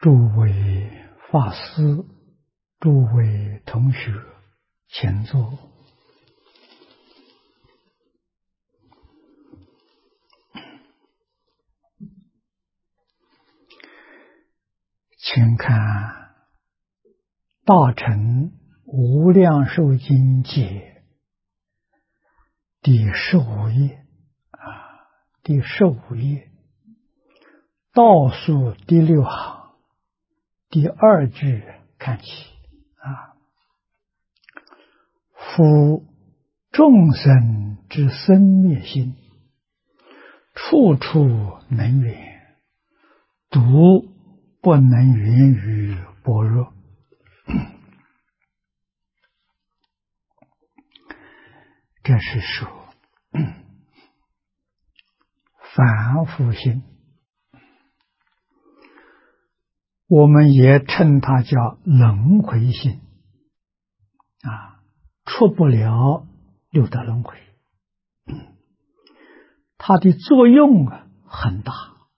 诸位法师，诸位同学，请坐。请看《大乘无量寿经解》第15页第15页倒数第6行第2句看起夫众生之生灭心，处处能缘，独不能缘于般若。这是说凡夫心，我们也称它叫轮回心出不了六道轮回。它的作用很大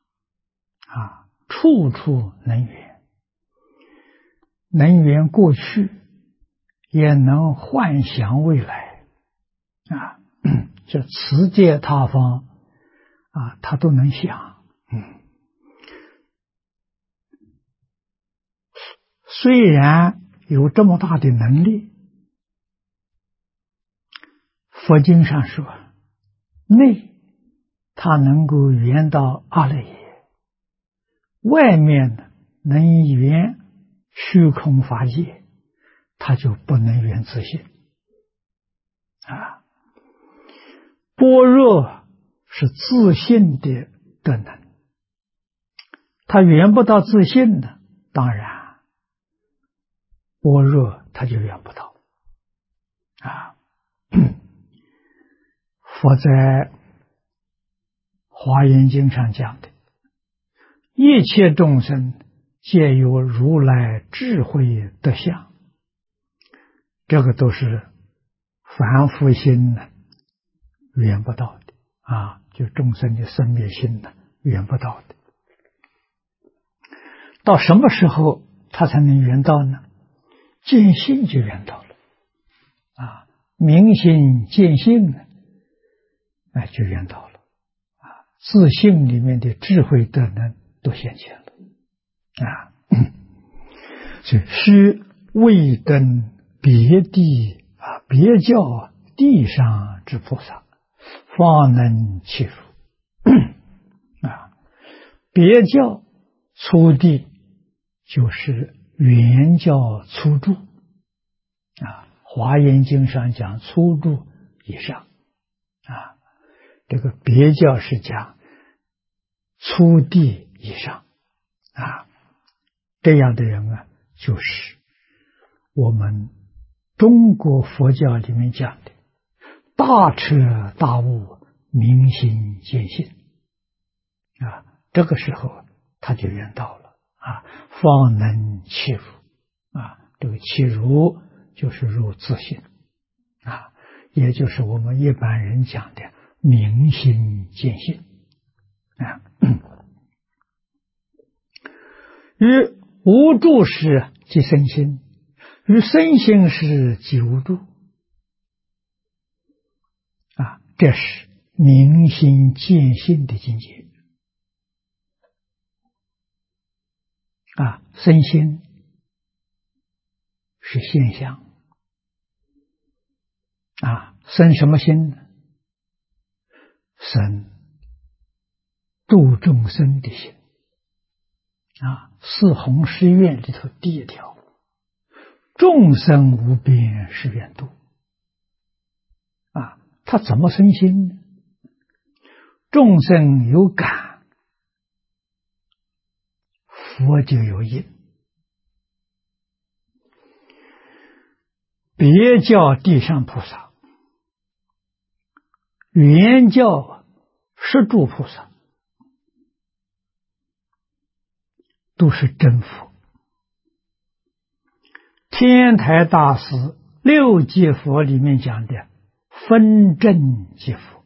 处处能缘，能缘过去，也能幻想未来这此界他方他都能想。虽然有这么大的能力，佛经上说内他能够圆到阿赖耶，外面能圆虚空法界，他就不能圆自性般若是自性的德能，他圆不到自性的，当然般若他就圆不到佛在华严经上讲的，一切众生皆有如来智慧德相，这个都是凡夫心圆不到的就众生的生灭心圆不到的。到什么时候他才能圆到呢？见性就圆到了明心见性就圆到了自性里面的智慧德能都显现了所以须未登别地别教地上之菩萨，方能契入别教初地就是圆教初住华严经上讲初住以上这个别教是讲初地以上这样的人就是我们中国佛教里面讲的大彻大悟，明心见性这个时候他就圆到了方能契入这个契入就是入自性也就是我们一般人讲的明心见性于无住时即生心，于生心时即无住这是明心见性的境界生心是现象生什么心呢？生度众生的心四弘誓愿里头第一条，众生无边誓愿度他怎么生心呢？众生有感，佛就有因。别教地上菩萨，圆教十住菩萨，都是真佛。天台大师六界佛里面讲的分真界佛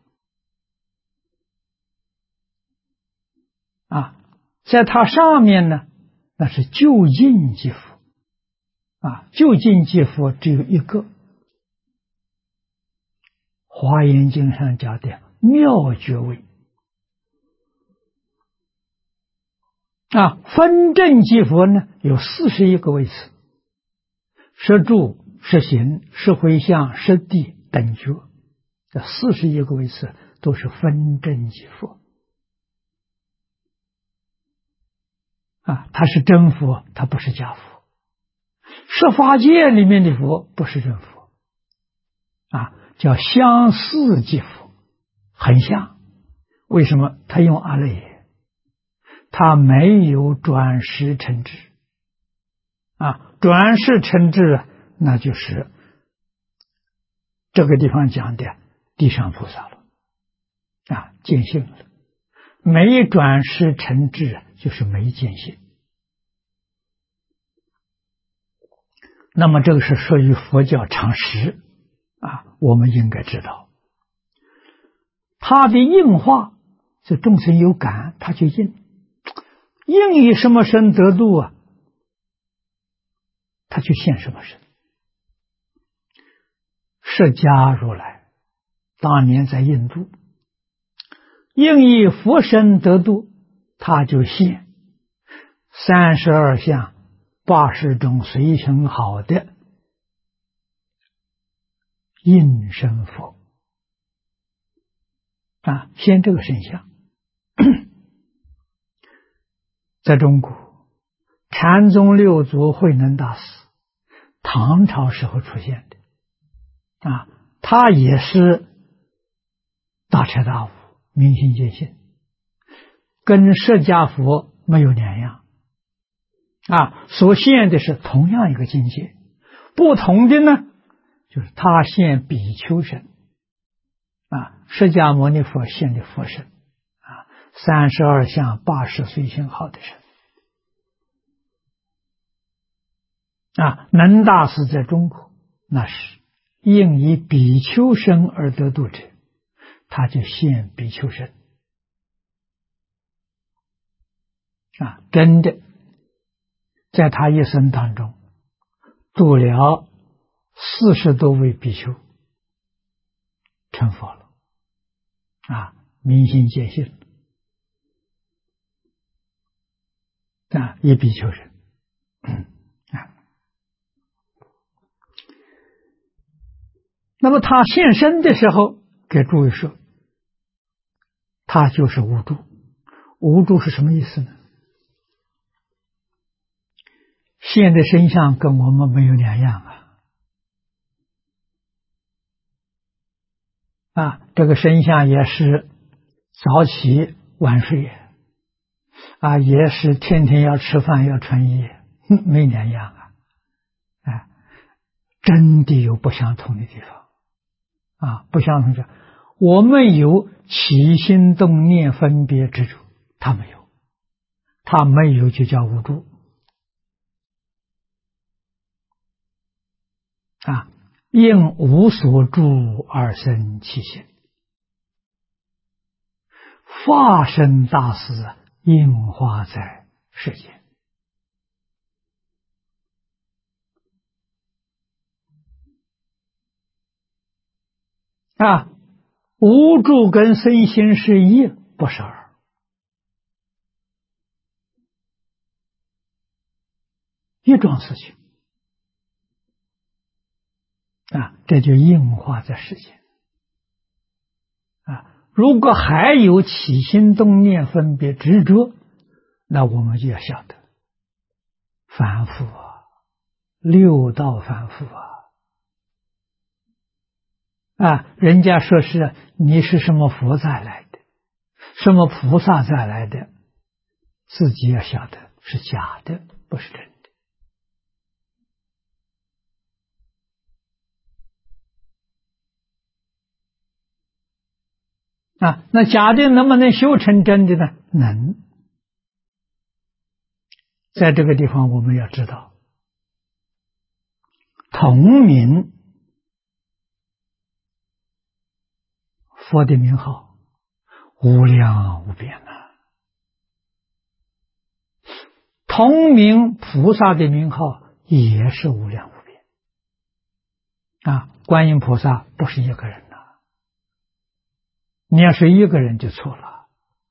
在它上面呢那是究竟即佛啊，究竟即佛只有一个。华严经上讲的妙觉位啊，分正即佛呢有41个位次，摄住、摄行、摄回向、摄地等觉，这41个位次都是分正即佛啊，他是真佛，他不是假佛。十法界里面的佛不是真佛啊，叫相似即佛，很像。为什么？他用阿赖耶，他没有转识成智啊，转识成智那就是这个地方讲的地上菩萨了啊，见性了。没转识成智就是没见性。那么这个是属于佛教常识啊，我们应该知道。他的应化，这众生有感，他就应以什么身得度啊，他就现什么身。释迦如来当年在印度，应以佛身得度，他就现32相80种随行好的应身佛啊，现这个身相。在中国禅宗六祖慧能大师唐朝时候出现的啊，他也是大彻大悟，明心见性，跟释迦佛没有两样啊，所现的是同样一个境界，不同的呢就是他现比丘身啊，释迦牟尼佛现的佛身啊，32相80随行好的身啊。能大师在中国那是应以比丘身而得度者，他就现比丘身啊，真的在他一生当中度了40多位比丘成佛了啊，明心见性啊，一比丘人啊。那么他现身的时候，给诸位说，他就是无住。无住是什么意思呢？现的身相跟我们没有两样啊，这个身相也是早起晚睡啊，也是天天要吃饭要穿衣，没两样啊，真的有不相同的地方啊，不相同的，我们有起心动念分别执着，他没有，他没有就叫无住啊，应无所住而生其心。化身大师应化在世间啊，无住跟身心是一，不是二一桩事情啊，这就应化在世间啊。如果还有起心动念分别执着，那我们就要晓得凡夫啊，六道凡夫啊，人家说是你是什么佛再来的，什么菩萨再来的，自己要晓得是假的，不是真的啊。那假的能不能修成真的呢？能。在这个地方我们要知道，同名佛的名号无量无边同名菩萨的名号也是无量无边啊！观音菩萨不是一个人呐，你要是一个人就错了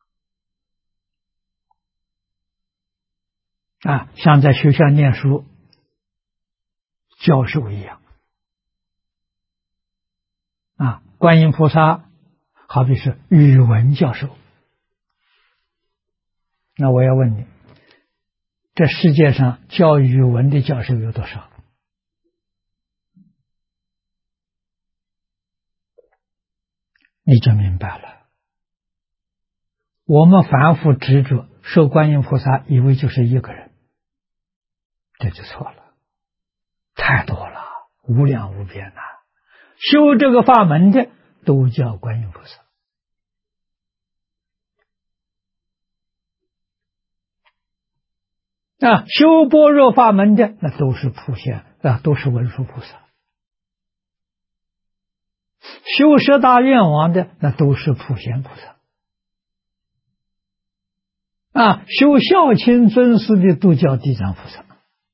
啊！像在学校念书，教授一样啊！观音菩萨好比是语文教授，那我要问你，这世界上教语文的教授有多少？你就明白了。我们凡夫执着受观音菩萨，以为就是一个人，这就错了。太多了，无量无边呐！修这个法门的都叫观音菩萨啊，修般若法门的那都是普贤啊，都是文殊菩萨。修十大愿王的那都是普贤菩萨啊，修孝亲尊师的都叫地藏菩萨。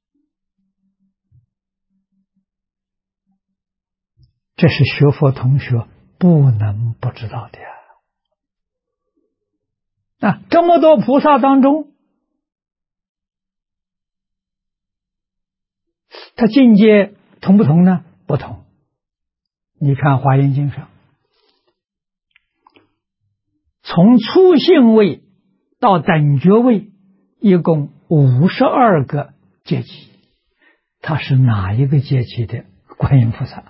这是学佛同学不能不知道的啊！这么多菩萨当中，他境界同不同呢？不同。你看《华严经》上，从初信位到等觉位，一共52个阶级，他是哪一个阶级的观音菩萨？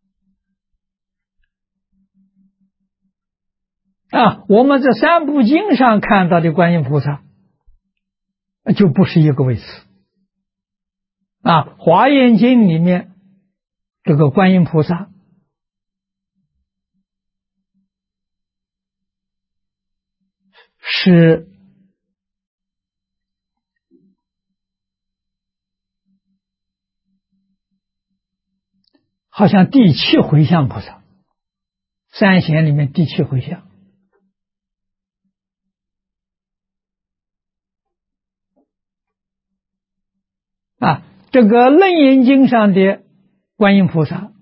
啊，我们在三部经上看到的观音菩萨，就不是一个位次。啊，《华严经》里面这个观音菩萨是好像第7回向菩萨，三贤里面第7回向。啊，这个《楞严经》上的观音菩萨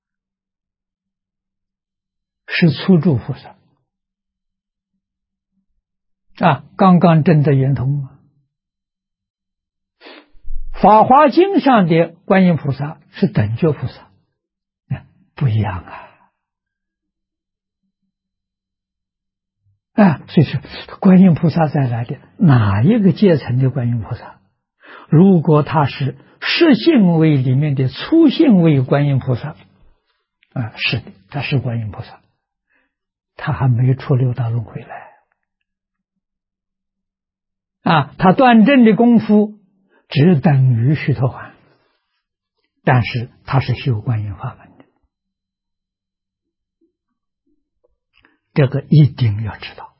是初住菩萨啊，刚刚证得圆通嘛。《法华经》上的观音菩萨是等觉菩萨，不一样啊！所以说，观音菩萨再来的哪一个阶层的观音菩萨？如果他是实性位里面的初性位观音菩萨，啊，是的，他是观音菩萨，他还没出六道轮回来啊，他断证的功夫只等于须陀洹，但是他是修观音法门的，这个一定要知道。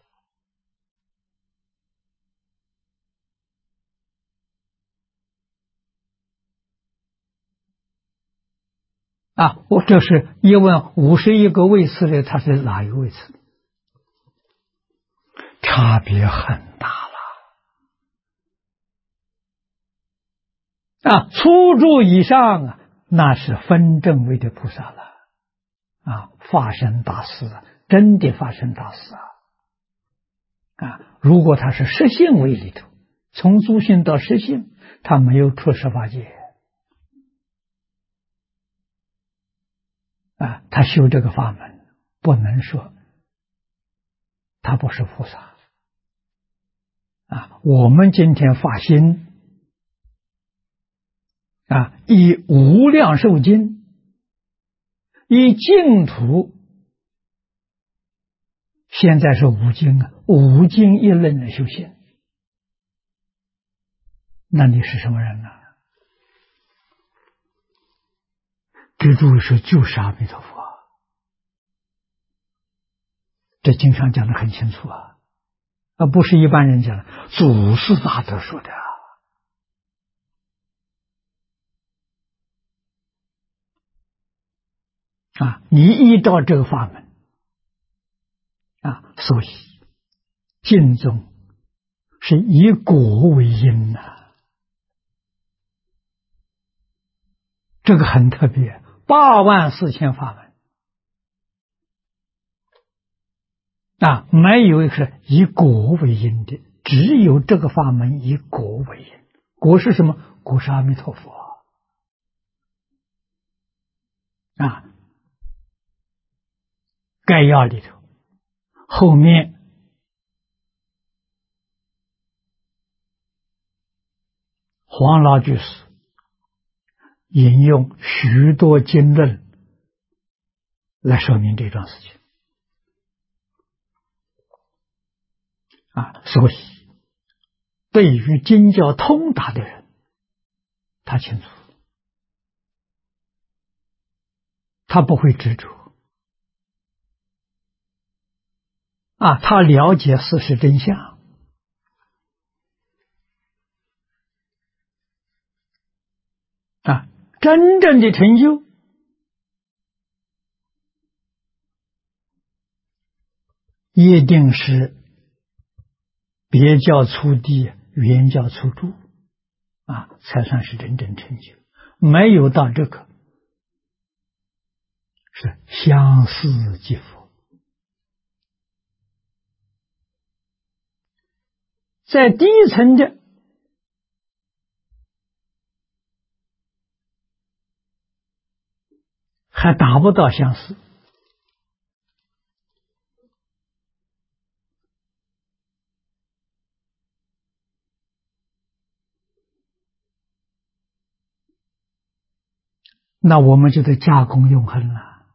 啊，我这是一问51个位次的，他是哪一个位次？差别很大了。啊，初住以上啊，那是分正位的菩萨了。啊，法身大士，真的法身大士啊！如果他是实性位里头，从诸性到实性，他没有出十法界。啊，他修这个法门，不能说他不是菩萨啊。我们今天发心啊，以无量寿经，以净土，现在是五经啊，五经一论的修行，那你是什么人呢？这诸位说就是阿弥陀佛，这经上讲的很清楚啊，不是一般人讲的，祖师大德说的啊。你依照这个法门啊，所以净宗是以果为因呐。 这个很特别，84000法门啊，没有一个是以果为因的，只有这个法门以果为因。果是什么？果是阿弥陀佛啊。概要里头后面黄老居士引用许多经论来说明这桩事情啊，所以对于经教通达的人，他清楚，他不会执着啊，他了解事实真相啊，真正的成就一定是别教出地，原教出住啊，才算是真正成就。没有到这个，是相似即佛。在第一层的还达不到相似，那我们就得加工永恒了。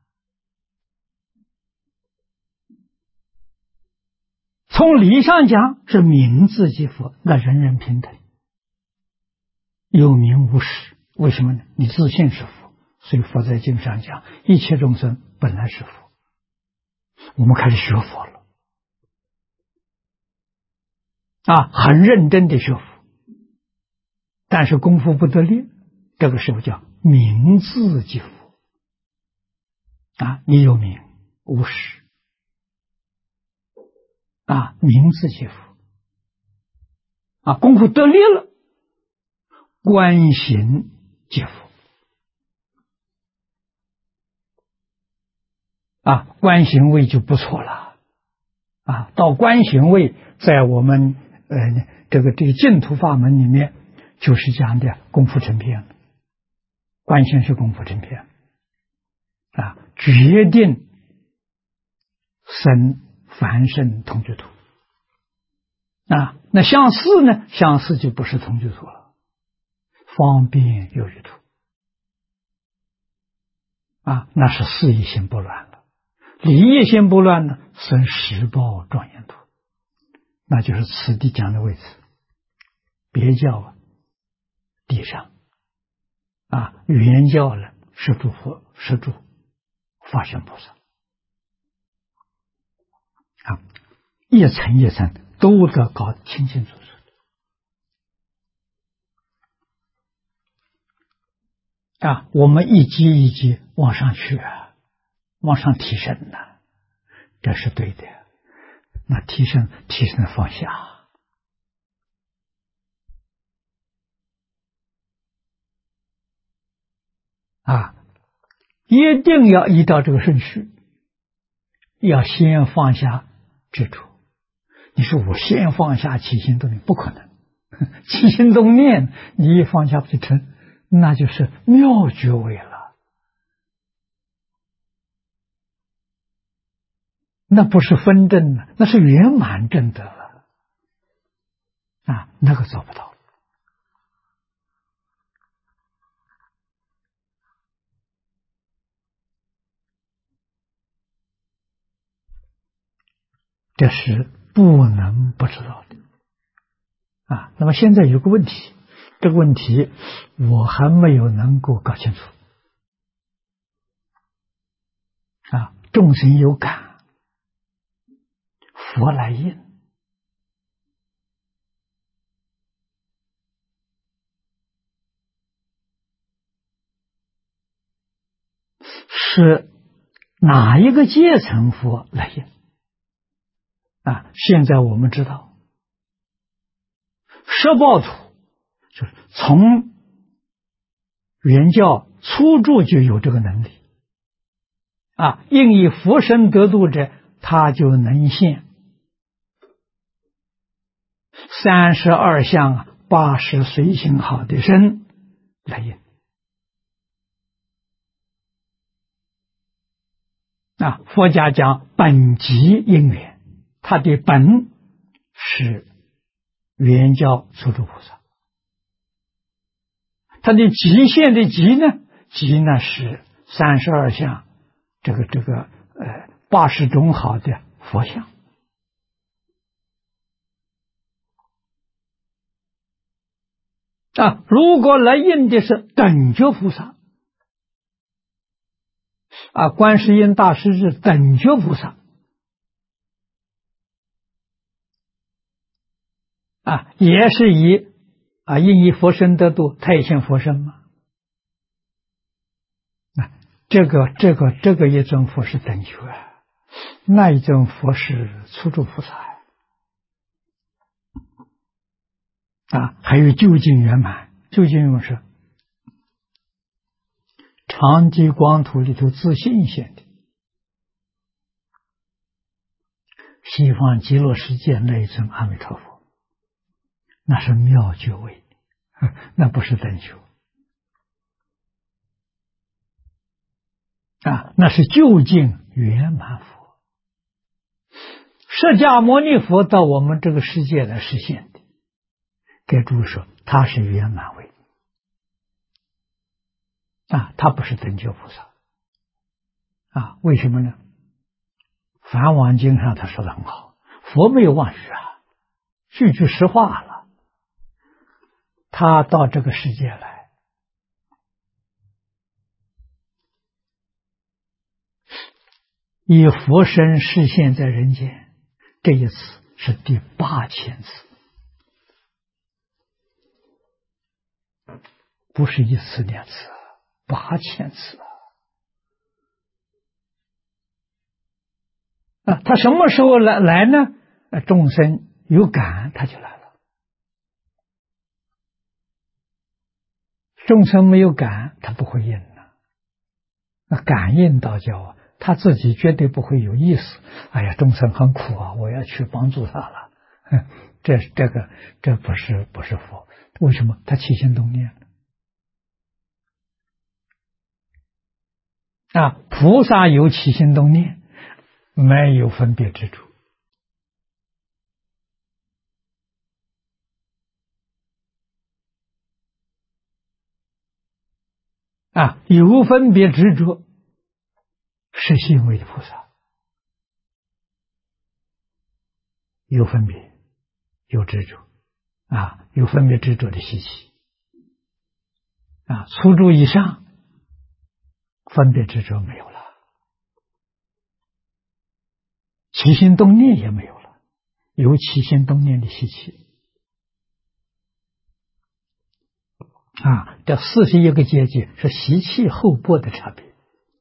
从理上讲是名字即佛，那人人平等，有名无实。为什么呢？你自信是佛，所以佛在经上讲，一切众生本来是佛。我们开始学佛了啊，很认真的学佛，但是功夫不得力，这个时候叫名字即佛啊，你有名无实啊，名字即佛啊，功夫得力了，观行即佛啊，观行位就不错了啊，到观行位在我们这个净土法门里面就是讲的功夫成片，观行是功夫成片啊，决定生凡圣同居土啊。那相似呢？相似就不是同居土了，方便有余土啊，那是事业心不乱了。理业心不乱呢，生十报庄严土，那就是此地讲的位置。别教地上啊，原教呢是诸佛，是诸法身菩萨啊，一层一层都得搞清清楚楚啊，我们一级一级往上去啊，往上提升呢，这是对的。那提升放下啊，一定要依照这个顺序，要先放下执着。你说我先放下起心动念，不可能。起心动念你一放下不就成，那就是妙觉位了，那不是分证了，那是圆满正德了啊，那个做不到。这是不能不知道的啊。那么现在有个问题，这个问题我还没有能够搞清楚啊。众生有感，佛来应，是哪一个阶层佛来应啊？现在我们知道，摄报土就是从原教初住就有这个能力啊，应以佛身得度者，他就能现32相80随行好的身来应啊。佛家讲本极因缘，他的本是原教初住菩萨，他的极限的极呢，极呢是32相80种好的佛像啊。如果来应的是等觉菩萨啊，观世音大师是等觉菩萨啊，也是应以佛身得度，他也现佛身嘛。这个一尊佛是等觉，那一尊佛是初住菩萨啊。还有究竟圆满，究竟圆满是常寂光土里头自性现的，西方极乐世界那一尊阿弥陀佛，那是妙觉位，那不是等觉啊，那是究竟圆满佛。释迦牟尼佛到我们这个世界来实现的，给诸位说他是圆满位啊，他不是等觉菩萨啊。为什么呢？梵网经上他说的很好，佛没有妄语啊，句句实话了。他到这个世界来，以佛身示现在人间，这一次是第8000次，不是1次2次，8000次啊！他什么时候来呢？众生有感他就来了，众生没有感他不会应的。那感应道教啊，他自己绝对不会有意思。哎呀，众生很苦啊，我要去帮助他了。这不是佛。为什么？他起心动念啊，菩萨有起心动念，没有分别执着啊，有分别执着是行为的菩萨，有分别有执着啊，有分别执着的习气啊，初住以上分别执着没有了，起心动念也没有了，有起心动念的习气啊。这41个阶级是习气后波的差别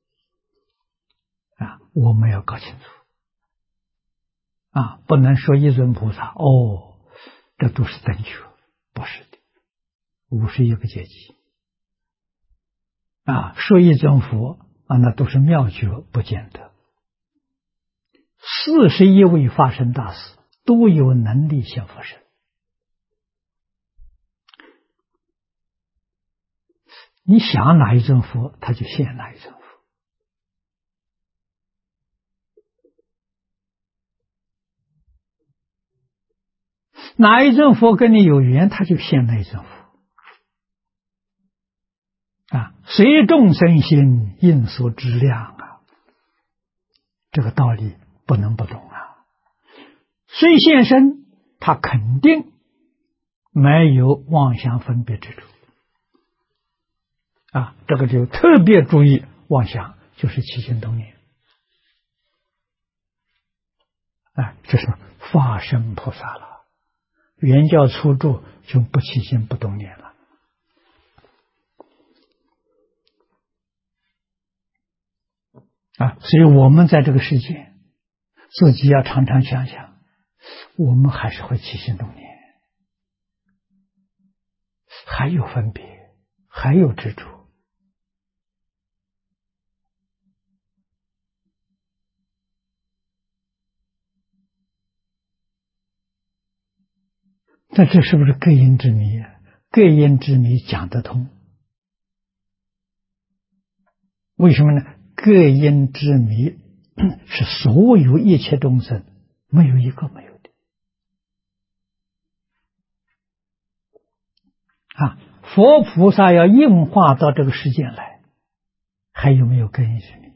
啊，我们要搞清楚啊，不能说一尊菩萨这都是等觉，不是的，51个阶级啊，说一尊佛啊，那都是妙觉，不见得。41位法身大士都有能力现佛身，你想哪一尊佛，他就现哪一尊佛。哪一尊佛跟你有缘，他就现哪一尊佛啊。随众生心，应所知量啊，这个道理不能不懂啊。虽现身，他肯定没有妄想分别之处啊，这个就特别注意妄想，就是起心动念啊，这是法身菩萨了。原教初住就不起心不动念了啊，所以我们在这个世界自己要常常想想，我们还是会起心动念，还有分别，还有执着那这是不是各因之谜啊？各因之谜讲得通。为什么呢？各因之谜是所有一切众生没有一个没有的啊！佛菩萨要应化到这个世间来，还有没有各因之谜？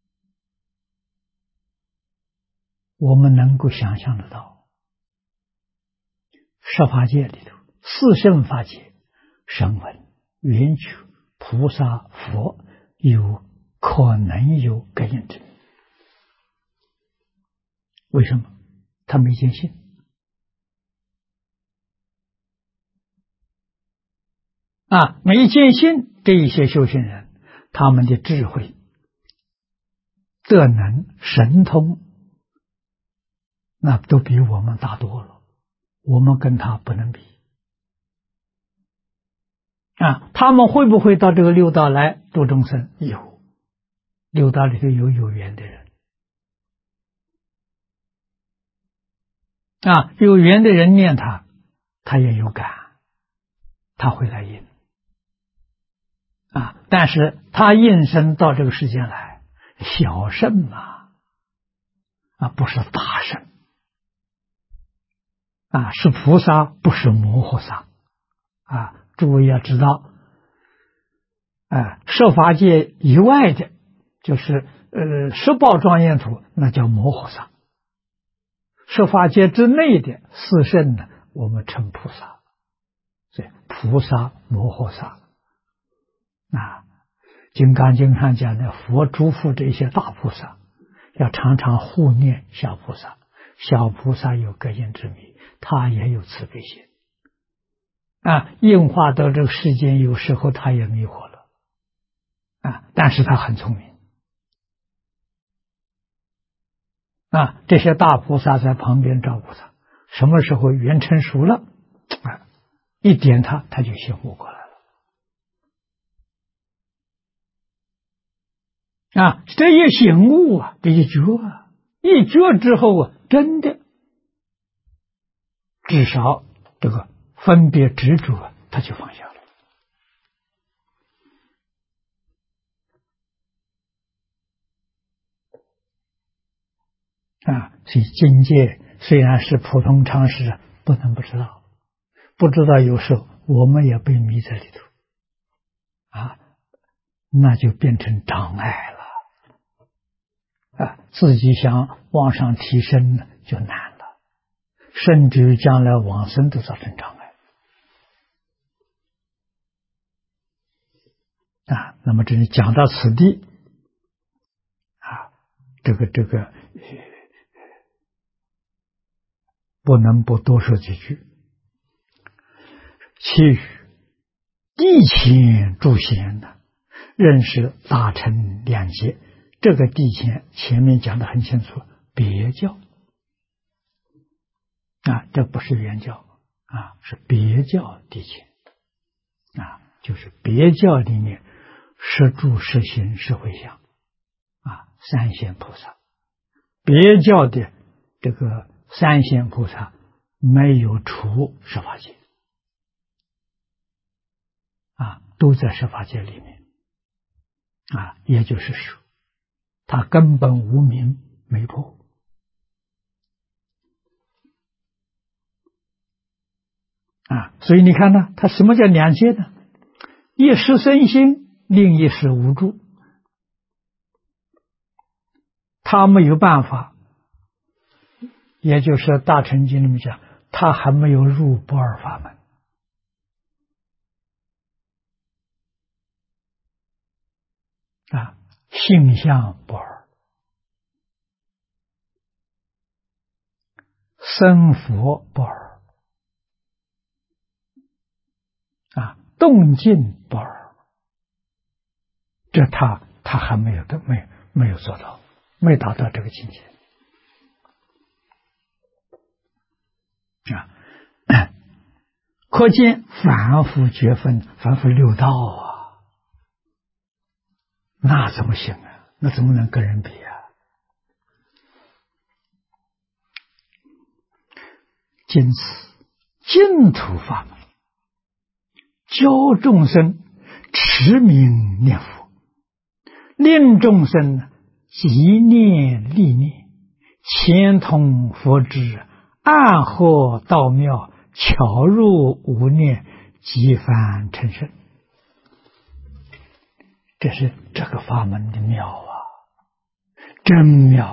我们能够想象得到，十法界里头，四圣法界，声闻、缘觉、菩萨、佛，有可能有各因之谜。为什么？他没见性啊！没见性，这一些修行人，他们的智慧、德能、神通，那都比我们大多了。我们跟他不能比啊！他们会不会到这个六道来度众生？有，六道里头有缘的人啊，有缘的人念他，他也有感，他会来应啊。但是他应身到这个世间来，小圣嘛，啊，不是大圣啊，是菩萨，不是摩诃萨啊。诸位要知道，设法界以外的，就是十报庄严土，那叫摩诃萨；设法界之内的四圣呢，我们称菩萨。所以菩萨摩诃萨啊，金刚经上讲的，佛嘱咐这些大菩萨要常常护念小菩萨，小菩萨有各因之谜，他也有慈悲心啊，应化到这个世间，有时候他也迷惑了啊，但是他很聪明啊，这些大菩萨在旁边照顾他，什么时候缘成熟了啊，一点他就醒悟过来了啊，这一醒悟啊，这一觉啊，一觉之后啊，真的至少这个分别执着啊，他就放下了啊。所以境界虽然是普通常识，不能不知道，不知道有时候我们也被迷在里头啊，那就变成障碍了啊，自己想往上提升呢就难了，甚至于将来往生都造成障碍啊。那么这里讲到此地啊，这个不能不多说几句。其余地前诸贤呢，认识大乘两界，这个地前前面讲得很清楚，别教啊，这不是原教啊，是别教地前啊，就是别教里面十住十行十回向啊，三贤菩萨，别教的这个三贤菩萨没有出十法界啊，都在十法界里面啊，也就是说，他根本无明没破啊，所以你看呢，他什么叫两界呢？一时身心，另一时无助，他没有办法，也就是大乘经里面讲，他还没有入不二法门啊，性相不二，身佛不二啊，动静不二，这他还没有做到，没达到这个境界啊。可见凡夫觉分，凡夫六道啊，那怎么行啊？那怎么能跟人比啊？今此净土法门，教众生持名念佛，令众生即念力念，前通佛智，暗合道妙，巧入无念，即凡成圣。这是这个法门的妙啊，真妙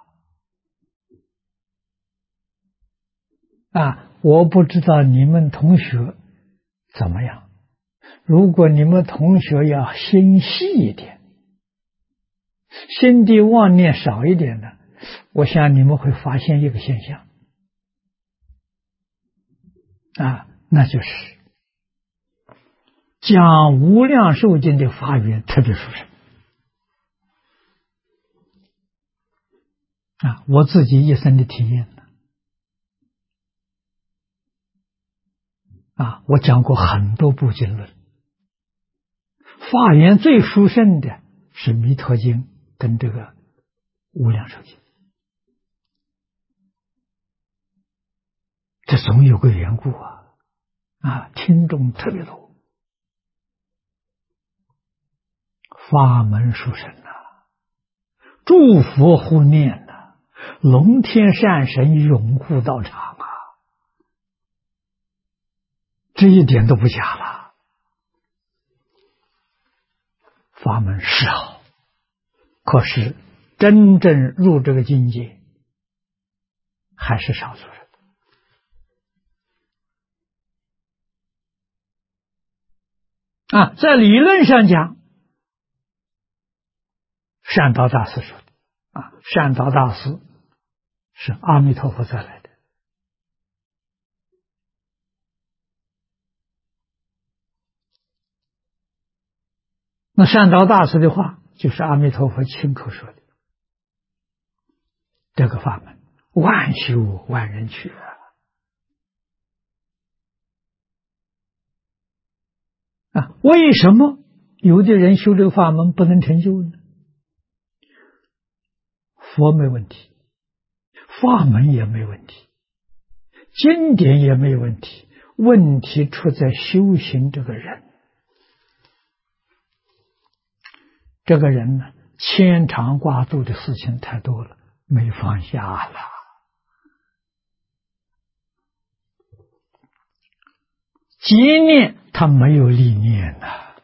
啊！我不知道你们同学怎么样，如果你们同学要心细一点，心地妄念少一点的，我想你们会发现一个现象啊，那就是讲无量寿经的法缘特别殊胜啊，我自己一生的体验啊，我讲过很多部经论，法缘最殊胜的是弥陀经跟这个无量寿经，这总有个缘故啊，听众特别多，法门殊胜祝福护念龙天善神拥护道场这一点都不假了。法门是好，可是真正入这个境界还是少数人啊。在理论上讲，善导大师说的啊，善导大师是阿弥陀佛再来的。那善导大师的话就是阿弥陀佛亲口说的，这个法门万修万人去啊！为什么有的人修这个法门不能成就呢？佛没问题，法门也没问题，经典也没问题，问题出在修行这个人。这个人呢，牵肠挂肚的事情太多了，没放下了。极念他没有力念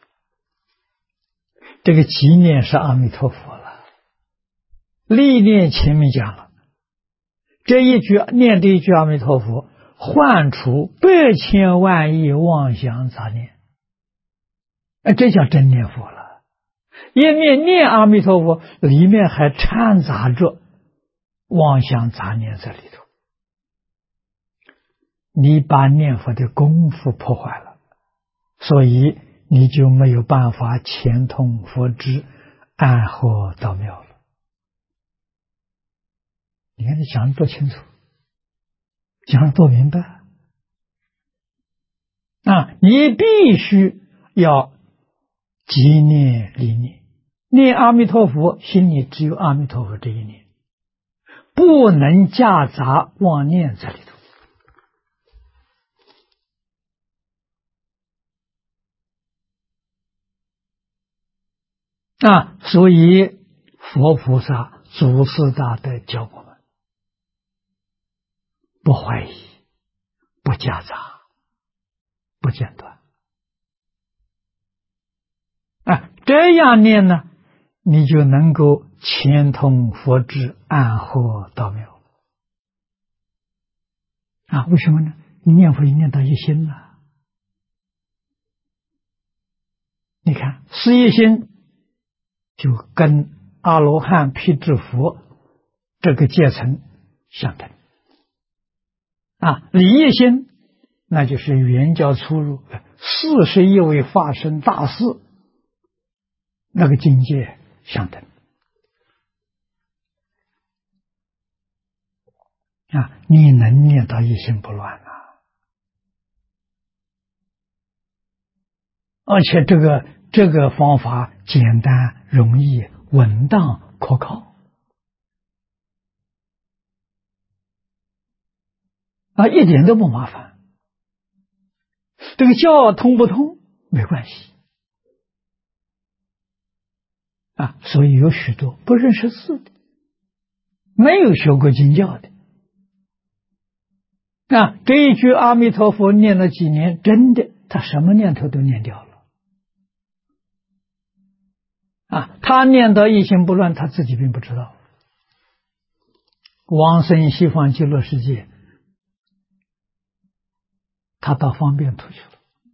这个极念是阿弥陀佛了，力念前面讲了，这一句念这一句阿弥陀佛，唤除百千万亿妄想杂念，这叫真念佛了。一面念阿弥陀佛，里面还掺杂着妄想杂念在里头，你把念佛的功夫破坏了，所以你就没有办法前通佛智，暗合道妙了。你看你讲得多清楚，讲得多明白啊！你必须要即念离念，念阿弥陀佛，心里只有阿弥陀佛这一念，不能夹杂妄念在里头啊！所以佛菩萨祖师大德教我们不怀疑，不夹杂，不间断啊！这样念呢，你就能够前通佛智，暗合道妙啊！为什么呢？你念佛一念到一心了，你看事业心就跟阿罗汉、辟支佛这个阶层相等啊，理业心那就是圆教出入41位法身大士那个境界相等啊，你能念到一心不乱而且这个方法简单容易稳当可靠一点都不麻烦这个教通不通没关系啊。所以有许多不认识字的，没有学过经教的啊，这一句阿弥陀佛念了几年，真的他什么念头都念掉了啊。他念到一心不乱，他自己并不知道。往生西方极乐世界，他到方便土去了，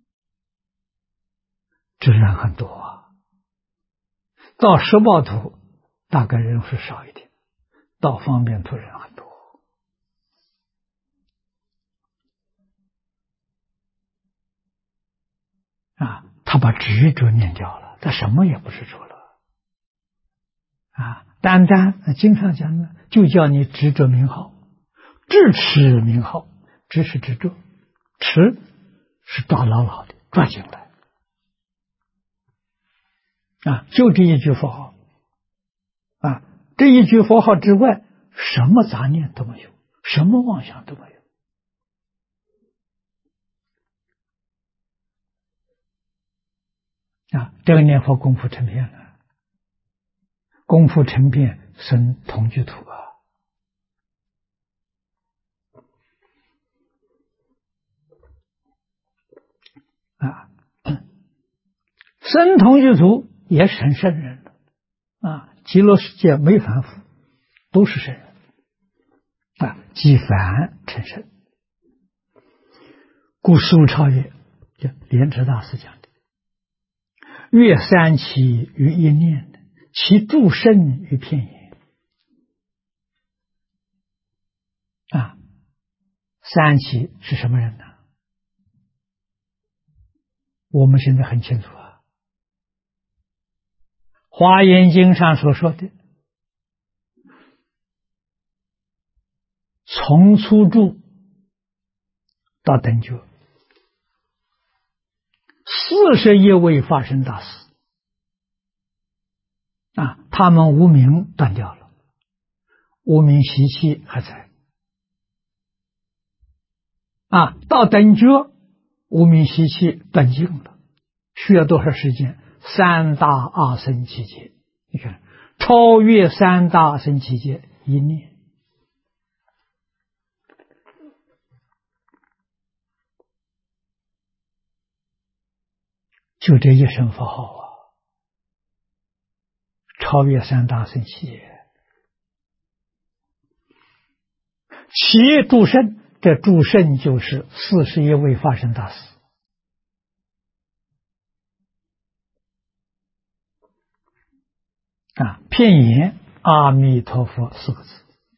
这人很多啊。到十报土大概人数少一点，到方便土人很多啊。他把执着念掉了，他什么也不是着了啊。单单经常讲呢，就叫你执着名号，执持名号，执是执着，持是抓牢牢的，抓紧来啊。就这一句佛号啊，这一句佛号之外，什么杂念都没有，什么妄想都没有啊。这个念佛功夫成片了，功夫成片生同居土啊，生同居土也成圣人了啊。极乐世界没凡夫，都是圣人啊，即凡成圣。故苏超也就莲池大师讲的，越三起于一念，其诸圣于片言啊。三起是什么人呢？我们现在很清楚啊，华严经上所说的，从初住到等觉，41位法身大师啊，他们无明断掉了，无明习气还在啊。到等觉，无明习气断尽了，需要多少时间？三大阿僧祇劫。你看，超越三大阿僧祇劫一念，就这一声佛号啊，超越三大阿僧祇劫。其诸圣，这诸圣就是41位法身大师啊，片言阿弥陀佛4个字，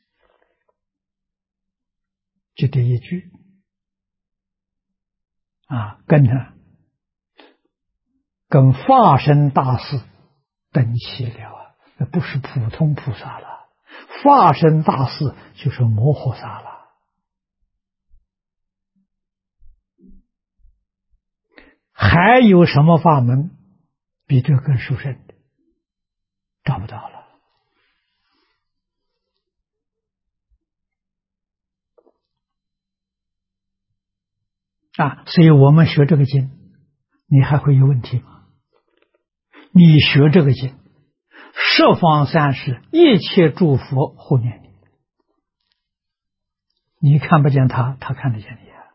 就这一句啊，跟法身大士等齐了啊，那不是普通菩萨了，法身大士就是摩诃萨了。还有什么法门比这更殊胜的？找不到了啊！所以我们学这个经，你还会有问题吗？你学这个经，十方三世一切诸佛护念你，你看不见他，他看得见你啊。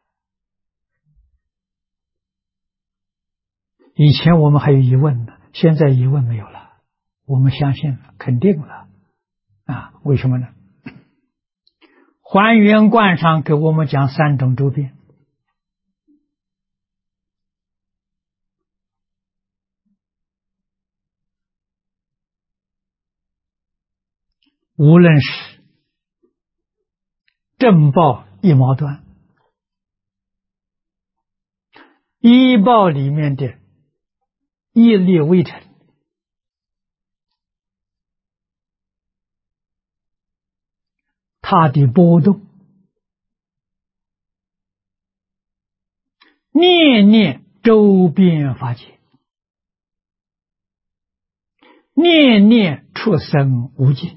以前我们还有疑问呢，现在疑问没有了，我们相信了，肯定了啊！为什么呢？还原观上给我们讲3种周边，无论是正报一毛端，一报里面的一粒微尘，它的波动，念念周边法界，念念出生无尽，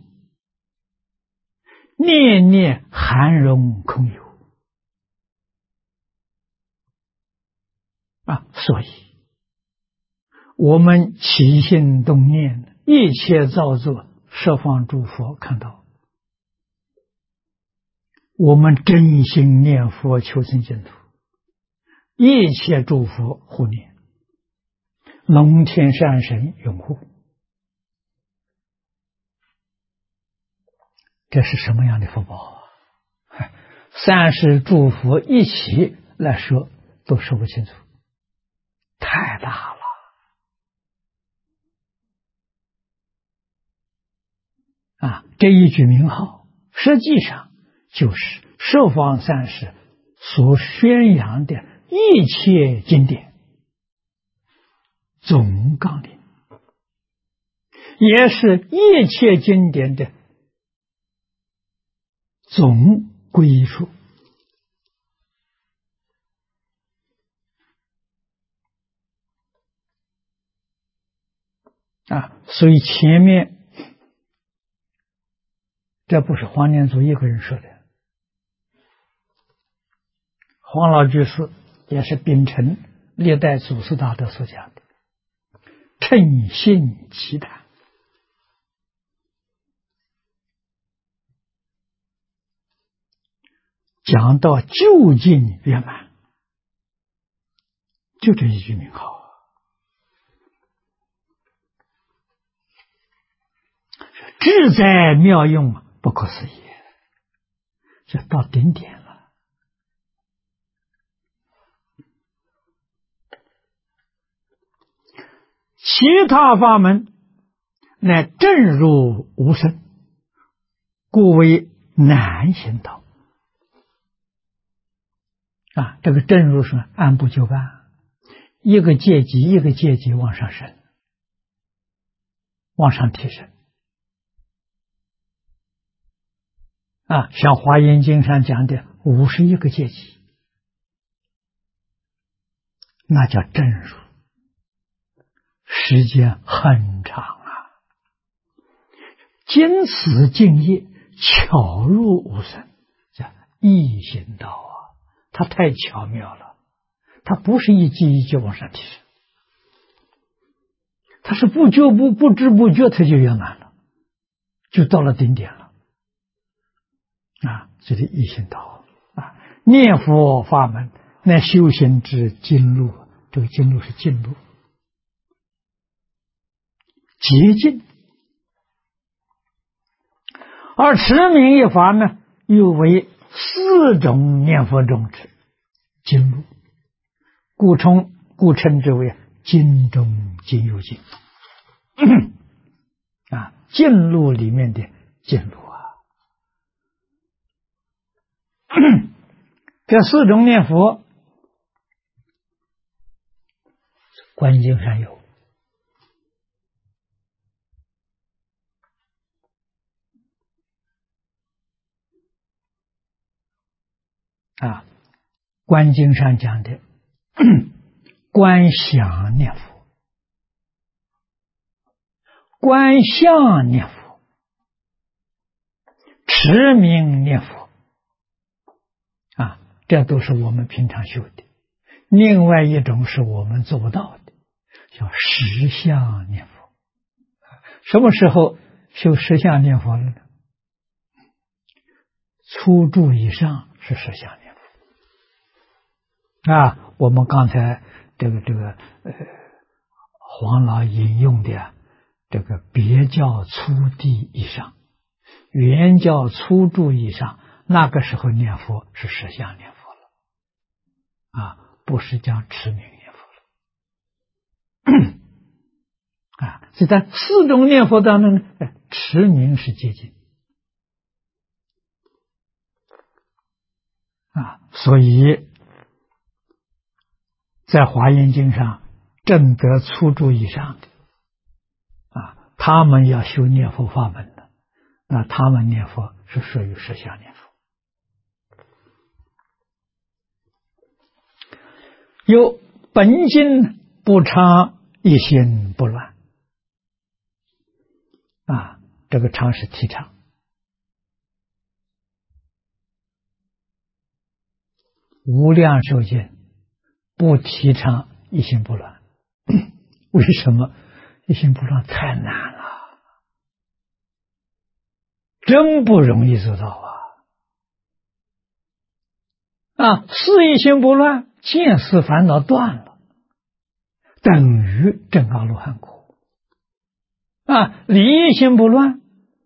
念念含容空有所以我们起心动念，一切造作，十方诸佛看到，我们真心念佛求生净土，一切诸佛护念，龙天善神拥护，这是什么样的福报啊？三世诸佛一起来说都说不清楚，太大了这一句名号实际上就是十方三世所宣扬的一切经典总纲领，也是一切经典的总归属所以前面这不是黄念祖一个人说的，黄老居士也是秉承历代祖师大德所讲的，称心奇谈，讲到究竟圆满，就这一句名号志在妙用，不可思议，这到顶点了。其他法门乃正入无生，故为难行道。这个正入是按部就班，一个阶级一个阶级往上升，往上提升。像《华严经》上讲的51个阶级，那叫正入，时间很长经此境业，巧入无生，叫易行道它太巧妙了，它不是一级一级往上提升，它是不知不觉它就圆满了，就到了顶点了。这里易行道念佛法门乃修行之经路，这个经路是径路，捷径。而持名一法呢，又为4种念佛种之经路，故称之为经中经有经经路里面的经路这4种念佛观经上有观经上讲的观想念佛、观相念佛、持名念佛这都是我们平常修的。另外一种是我们做不到的，叫实相念佛。什么时候修实相念佛了呢？初住以上是实相念佛我们刚才这个黄老引用的这个别教初地以上，原教初住以上，那个时候念佛是实相念佛了不是讲持名念佛了所以在4种念佛当中持名是接近所以在华严经上证得初住以上的他们要修念佛法门的，那他们念佛是属于实相念佛。有本心不常，一心不乱这个常是提倡。无量寿经不提倡一心不乱。为什么？一心不乱太难了，真不容易做到是一心不乱，见思烦恼断了，等于证阿罗汉果。离一心不乱，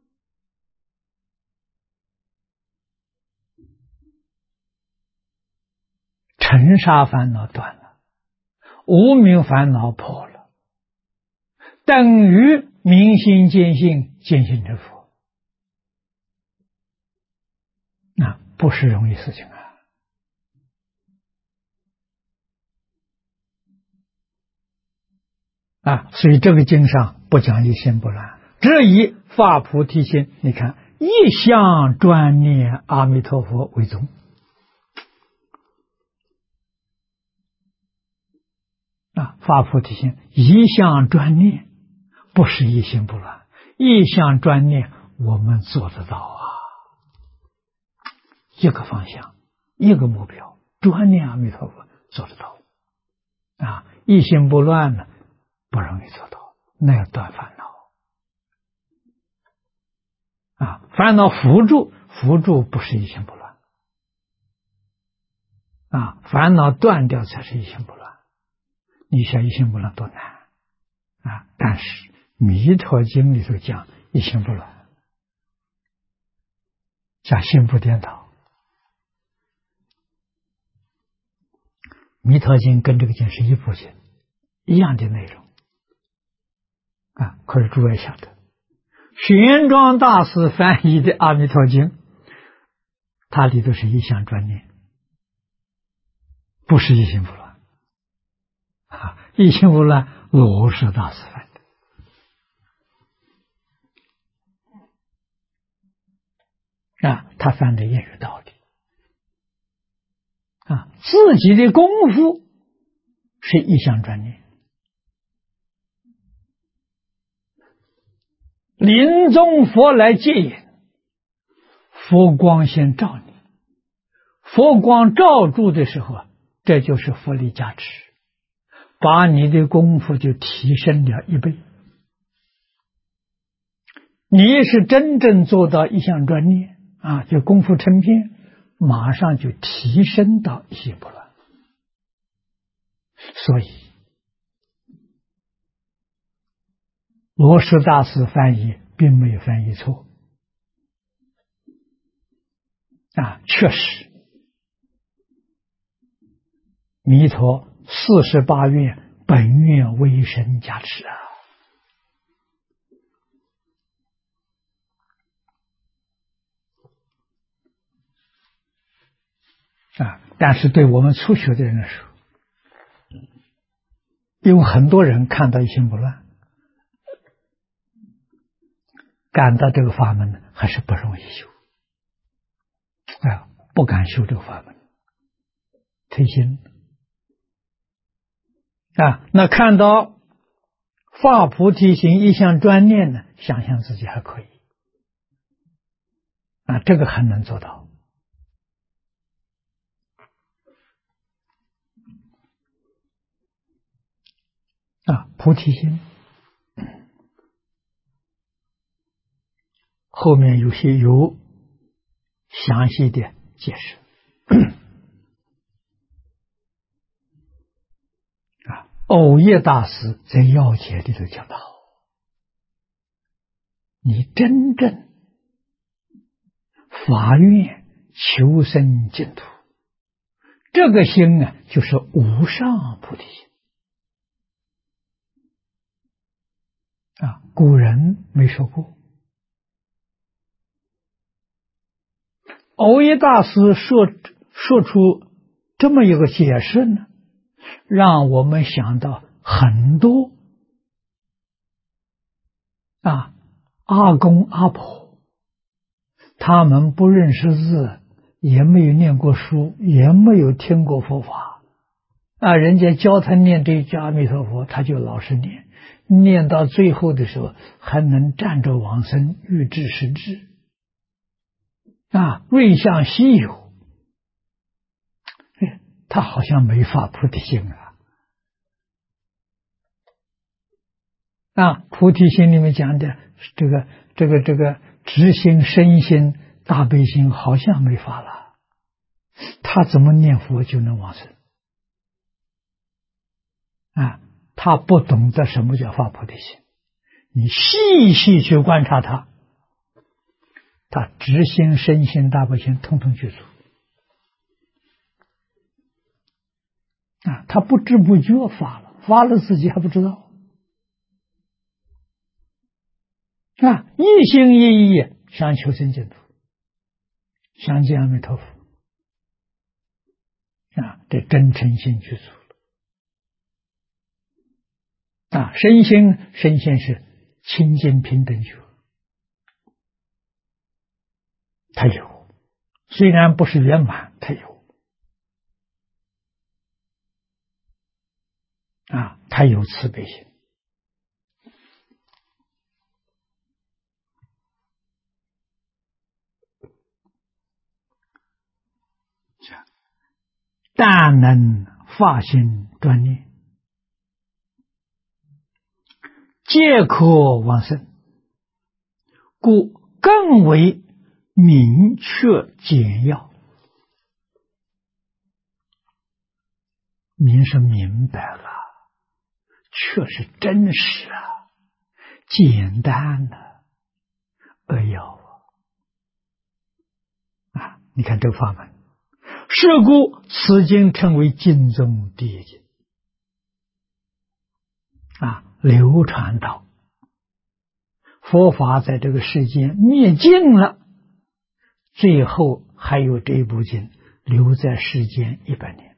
尘沙烦恼断了，无明烦恼破了，等于明心见性，见性成佛。那不是容易事情所以这个经上不讲一心不乱，只以发菩提心，你看一向专念阿弥陀佛为宗。发菩提心一向专念，不是一心不乱，一向专念我们做得到一个方向，一个目标，专念阿弥陀佛做得到一心不乱呢，不容易做到，那要断烦恼烦恼扶助不是一心不乱烦恼断掉才是一心不乱。你想一心不乱多难但是《弥陀经》里头讲一心不乱，讲心不颠倒。《弥陀经》跟这个经是一部经，一样的内容可是诸位晓得，玄奘大师翻译的《阿弥陀经》，它里头是一向专念，不是一心不乱一心不乱，罗什大师翻的他翻的也有道理自己的功夫是一向专念，临终佛来接引，佛光先照你，佛光照住的时候这就是佛力加持，把你的功夫就提升了1倍。你是真正做到一向专念就功夫成片，马上就提升到一心不乱。所以罗什大师翻译并没有翻译错确实弥陀48愿本愿威神加持但是对我们初学的人来说，因为很多人看到一心不乱，感到这个法门还是不容易修不敢修这个法门，推心那看到发菩提心一向专念呢，想象自己还可以这个还能做到菩提心后面有些有详细的解释藕益大师在要解里头讲到，你真正发愿求生净土，这个心就是无上菩提心古人没说过。藕益大师说出这么一个解释呢，让我们想到很多阿公阿婆，他们不认识字，也没有念过书，也没有听过佛法人家教他念这一句阿弥陀佛，他就老实念，念到最后的时候还能站着往生，欲知时至瑞相稀有，他好像没发菩提心菩提心里面讲的这个直心、身心、大悲心好像没法了，他怎么念佛就能往生？他不懂得什么叫发菩提心。你细细去观察他直心、身心、大悲心通通具足。他不知不觉发了自己还不知道。一心一意想求生净土，想见阿弥陀佛，这真诚心具足了。身心是清净平等觉，他有，虽然不是圆满，他有。他有慈悲心。但能发心专念，皆可往生，故更为明确简要。明是明白了，确实真实简单扼要你看这个法门，是故此经称为经中第一经流传到佛法在这个世间灭尽了，最后还有这部经留在世间100年。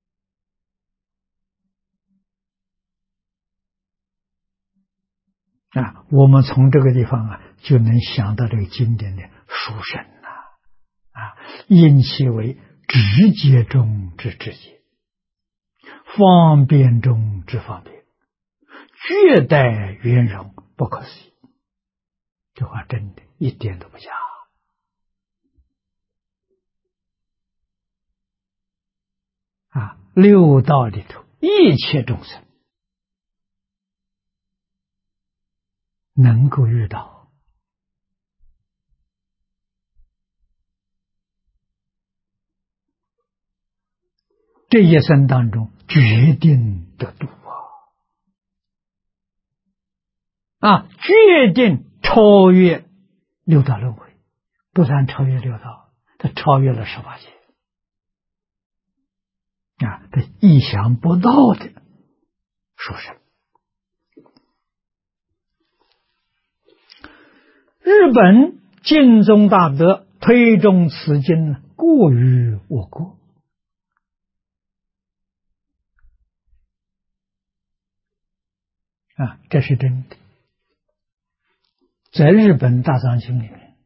我们从这个地方就能想到这个经典的殊胜因其为直接中之直接，方便中之方便，绝代圆融，不可思议。这话真的一点都不假。六道里头一切众生能够遇到，这一生当中决定得度决定超越六道轮回，不但超越六道，他超越了18界这意想不到的殊胜。日本净宗大德推崇此经过于我国，这是真的。在日本大藏经里面，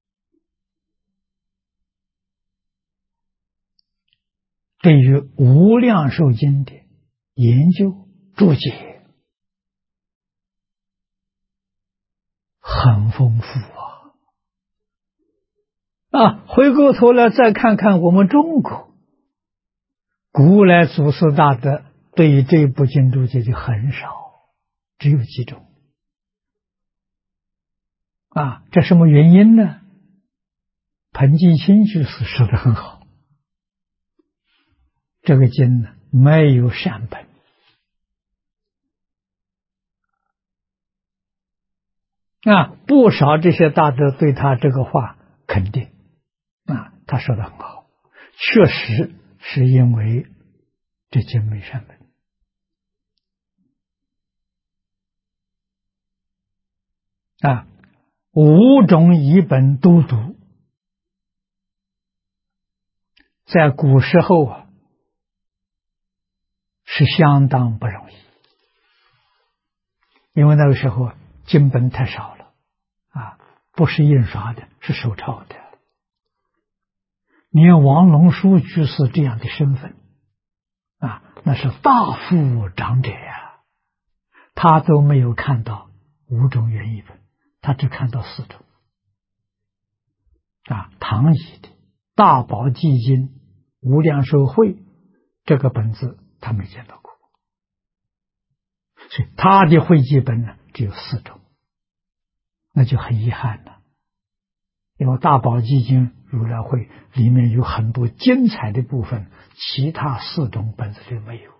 对于无量寿经的研究注解很丰富回过头来再看看我们中国古来祖师大德对于这部经注解就很少，只有几种这什么原因呢？彭继清居士说得很好，这个经没有善本不少这些大德对他这个话肯定他说得很好，确实是因为这经没善本5种译本都读，在古时候是相当不容易，因为那个时候经本太少了不是印刷的，是手抄的。连王龙书居士这样的身份那是大富长者他都没有看到5种原译本，他只看到4种唐译的大宝积经无量寿会这个本子他没见到过，所以他的会集本只有4种，那就很遗憾了。因为大宝积经如来会里面有很多精彩的部分，其他4种本子里没有。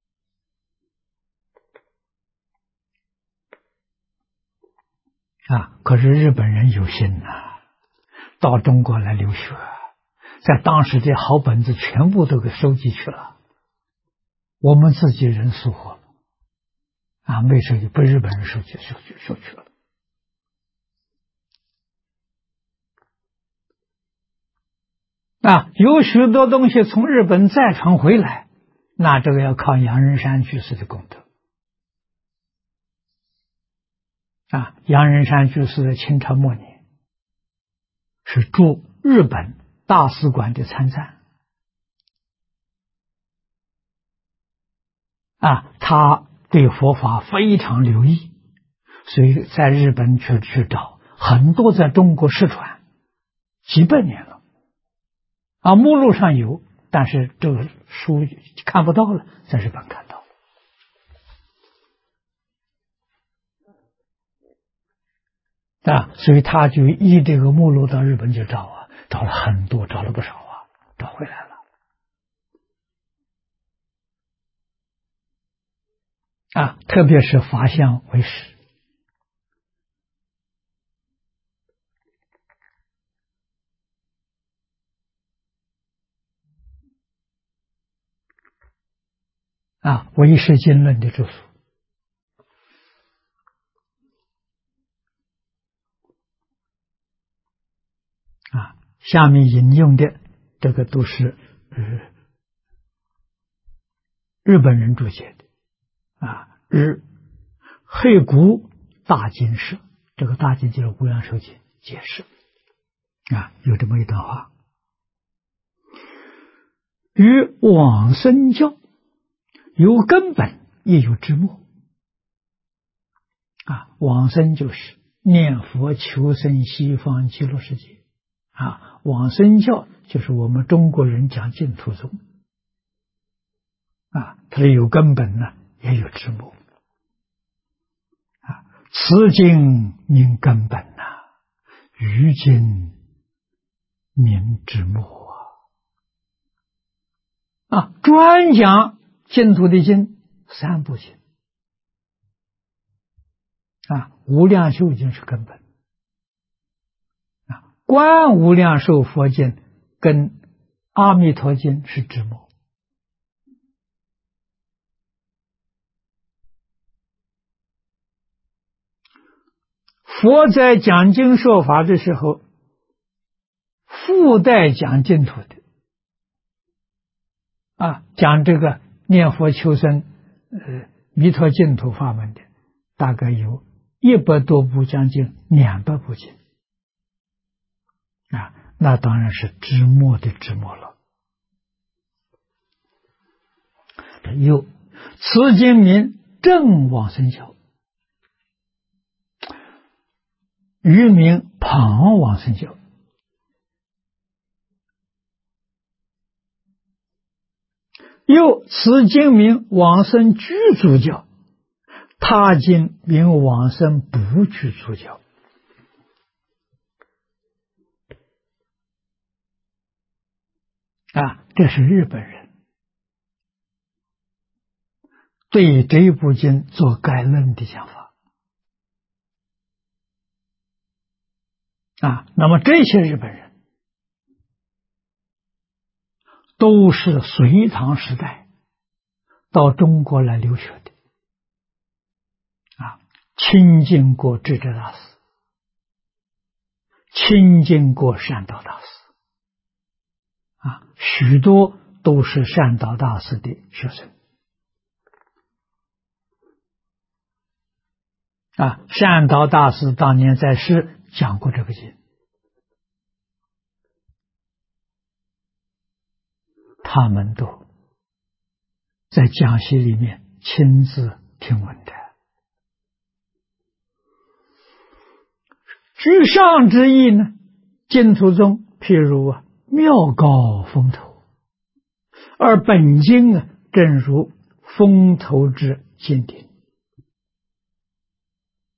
可是日本人有心到中国来留学，在当时的好本子全部都给收集去了，我们自己人疏忽没收集，被日本人收去了。有许多东西从日本再传回来，那这个要靠杨仁山居士的功德。杨仁山居士在清朝末年是驻日本大使馆的参赞他对佛法非常留意，所以在日本去找很多，在中国失传几百年了目录上有，但是这个书看不到了，在日本看到。所以他就依这个目录到日本去找找了很多，找了不少找回来了特别是法相为师唯识经论的著述下面引用的这个都是日本人注解的日黑谷大经社，这个大经就是无量寿经解释有这么一段话：与往生教有根本也有枝末往生就是念佛求生西方极乐世界往生教就是我们中国人讲净土宗它有根本呢，也有枝末此经名根本于经名枝末专讲净土的经3部经无量寿经是根本观无量寿佛经跟阿弥陀经是枝末佛在讲经说法的时候附带讲净土的讲这个念佛求生弥陀净土法门的大概有100多部，将近200部经那当然是枝末的枝末了。有此经名正往生教，余名旁往生教。又此经名往生具足教，他经名往生不具足教。这是日本人对这部经做概论的讲法那么这些日本人都是隋唐时代到中国来留学的亲近过智者大师，亲近过善导大师许多都是善导大师的学生善导大师当年在世讲过这个经，他们都在讲习里面亲自听闻的。居上之意呢，净土宗譬如妙高风头，而本经正如风头之经典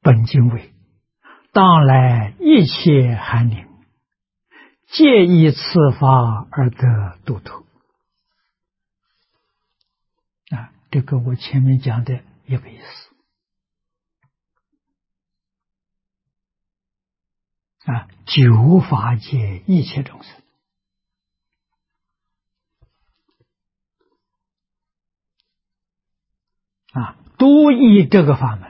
本经为：当来一切寒灵，皆以此法而得度脱。这跟我前面讲的一个意思。九法界一切众生都依这个法门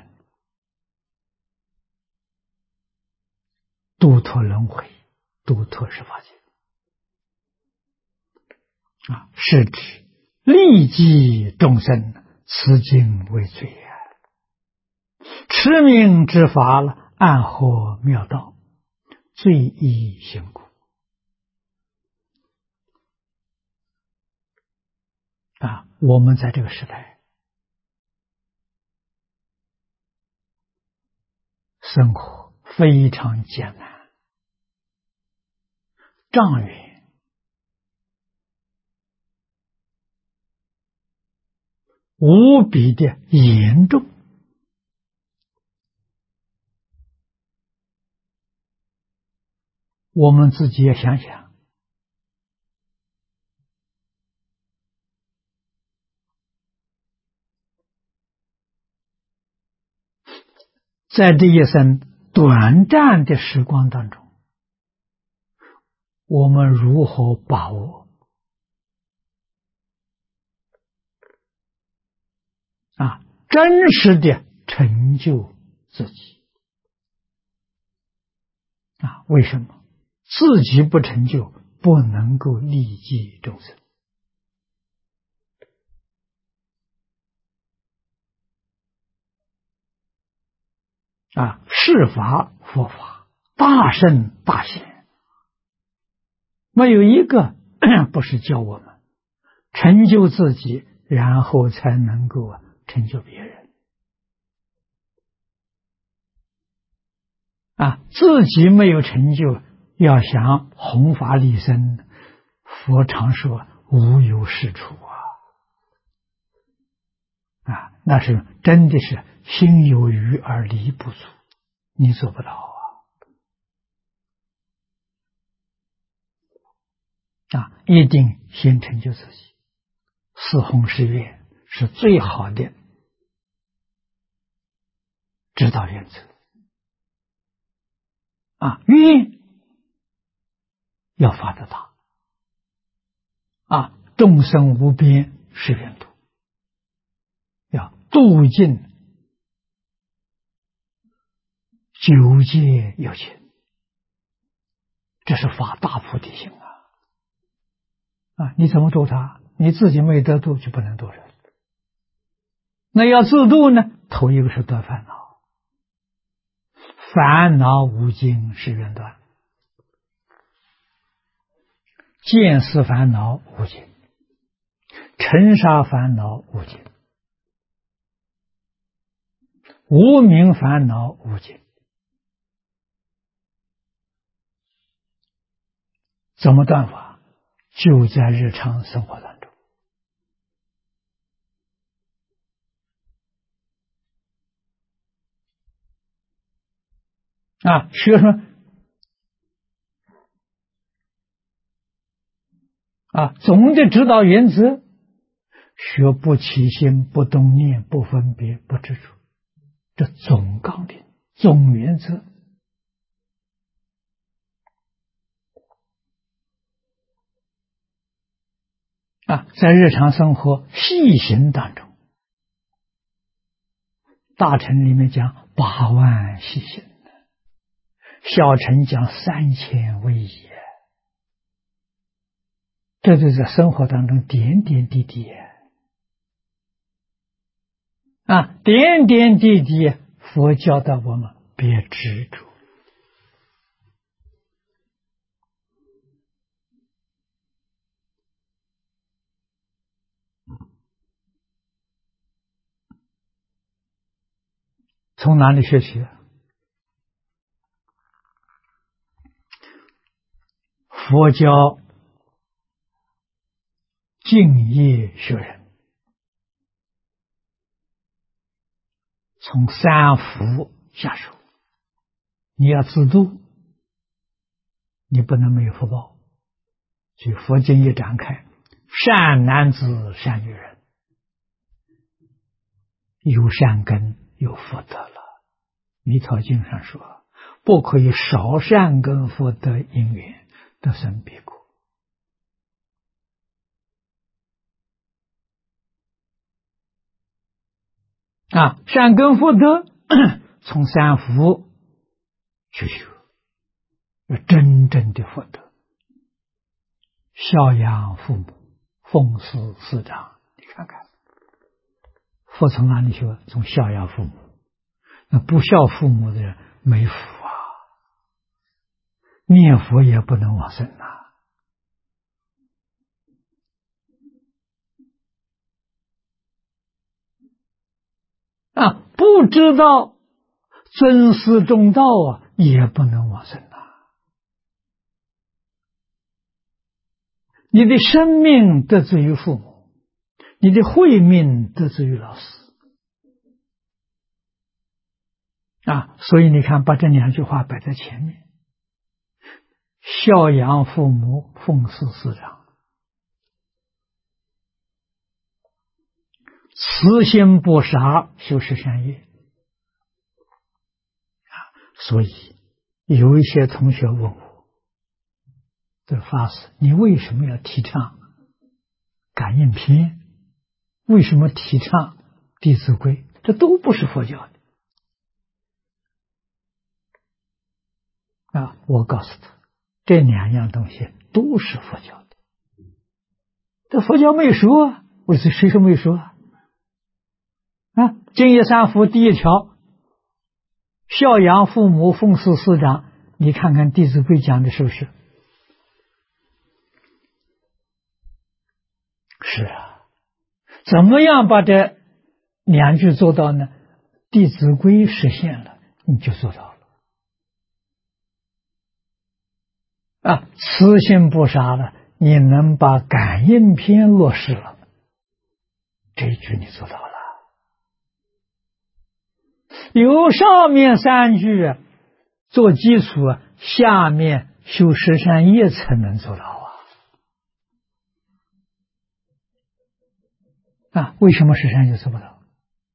度脱轮回，度脱十法界是指利济众生，此经为最持名之法了，暗合妙道，最易行故我们在这个时代生活非常艰难，障碍无比的严重。我们自己也想想，在这一生短暂的时光当中，我们如何把握真实的成就自己为什么自己不成就，不能够利济众生是法佛法，大圣大显，没有一个不是教我们成就自己，然后才能够成就别人自己没有成就，要想弘法利生，佛常说无有是处那是真的是心有余而力不足，你做不到一定先成就自己。四弘誓愿是最好的指导原则愿要发得大众生无边誓愿度，要度尽九界有情，这是发大菩提心你怎么度他？你自己没得度，就不能度人。那要自度呢？头一个是断烦恼，烦恼无尽是愿断，见思烦恼无尽，尘沙烦恼无尽，无明烦恼无尽。怎么断法？就在日常生活当中学生总的指导原则，学不起心，不动念，不分别，不执着，这总纲领、总原则在日常生活细行当中，大乘里面讲8万细行，小乘讲3000威仪，这就在生活当中点点滴滴点点滴滴，佛教导我们别执着从哪里学习？佛教敬业学人，从三福下手。你要自度，你不能没有福报。所以佛经一展开，善男子、善女人，有善根，有福德了。弥陀经上说，不可以少善根福德因缘得生彼国。善根福德从三福去修，真正的福德。孝养父母，奉事师长，你看看，佛从哪里修？从孝养父母。那不孝父母的人没福啊，念佛也不能往生不知道尊师重道也不能往生你的生命得自于父母，你的慧命得自于老师所以你看，把这两句话摆在前面，孝养父母，奉事师长，慈心不杀，修持善业所以有一些同学问我，这法师，你为什么要提倡感应篇？为什么提倡弟子规？这都不是佛教的我告诉他，这两样东西都是佛教的。这佛教没说为什么谁说没说净业三福第一条，孝养父母，奉事师长，你看看弟子规讲的是不是？是啊，怎么样把这两句做到呢？弟子规实现了，你就做到了慈心不杀了，你能把感应篇落实了，这一句你做到了。有上面三句做基础下面修十善业才能做到为什么十善业做不到？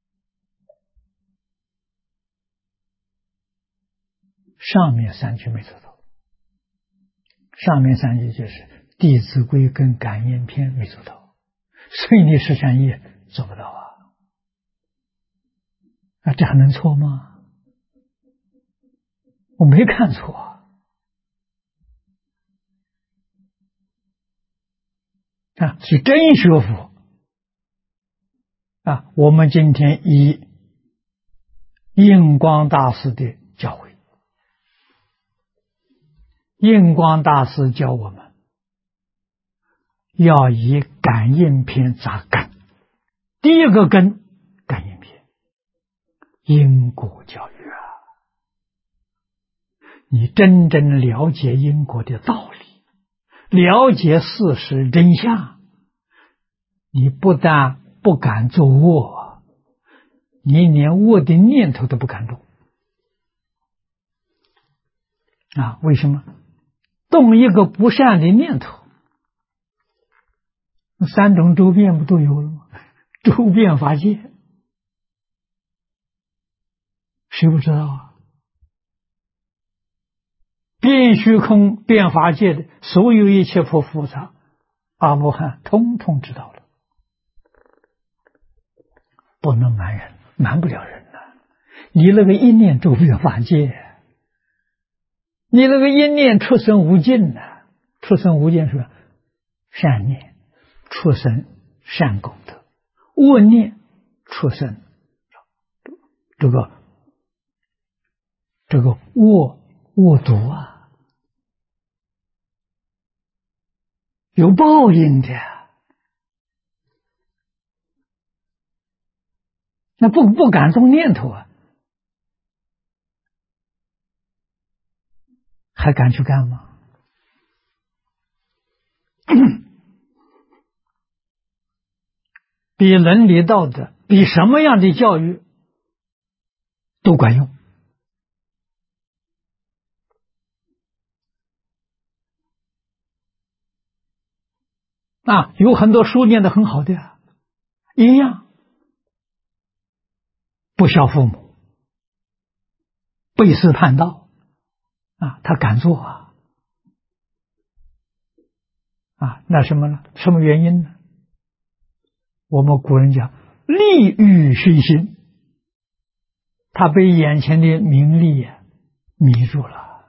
上面三句没做到，上面三句就是弟子规跟感应篇没做到，所以你十善业做不到这还能错吗？我没看错是真学佛我们今天以印光大师的教诲，印光大师教我们要以感应篇扎根。第一个根，感应篇，因果教育你真正了解因果的道理，了解事实真相，你不但不敢做恶，你连恶的念头都不敢动为什么？动一个不善的念头，三种周遍不都有了吗？周遍法界，谁不知道遍虚空遍法界的所有一切佛菩萨阿罗汉通通知道了，不能瞒人，瞒不了人你那个一念周遍法界，你那个一念出生无尽出生无尽是吧？善念出生善功德，恶念出生这个恶毒有报应的那不敢动念头还敢去干吗？比伦理道德，比什么样的教育都管用有很多书念得很好的呀，一样不孝父母，背师叛道他敢做那什么呢？什么原因呢？我们古人讲利欲熏心，他被眼前的名利迷住了，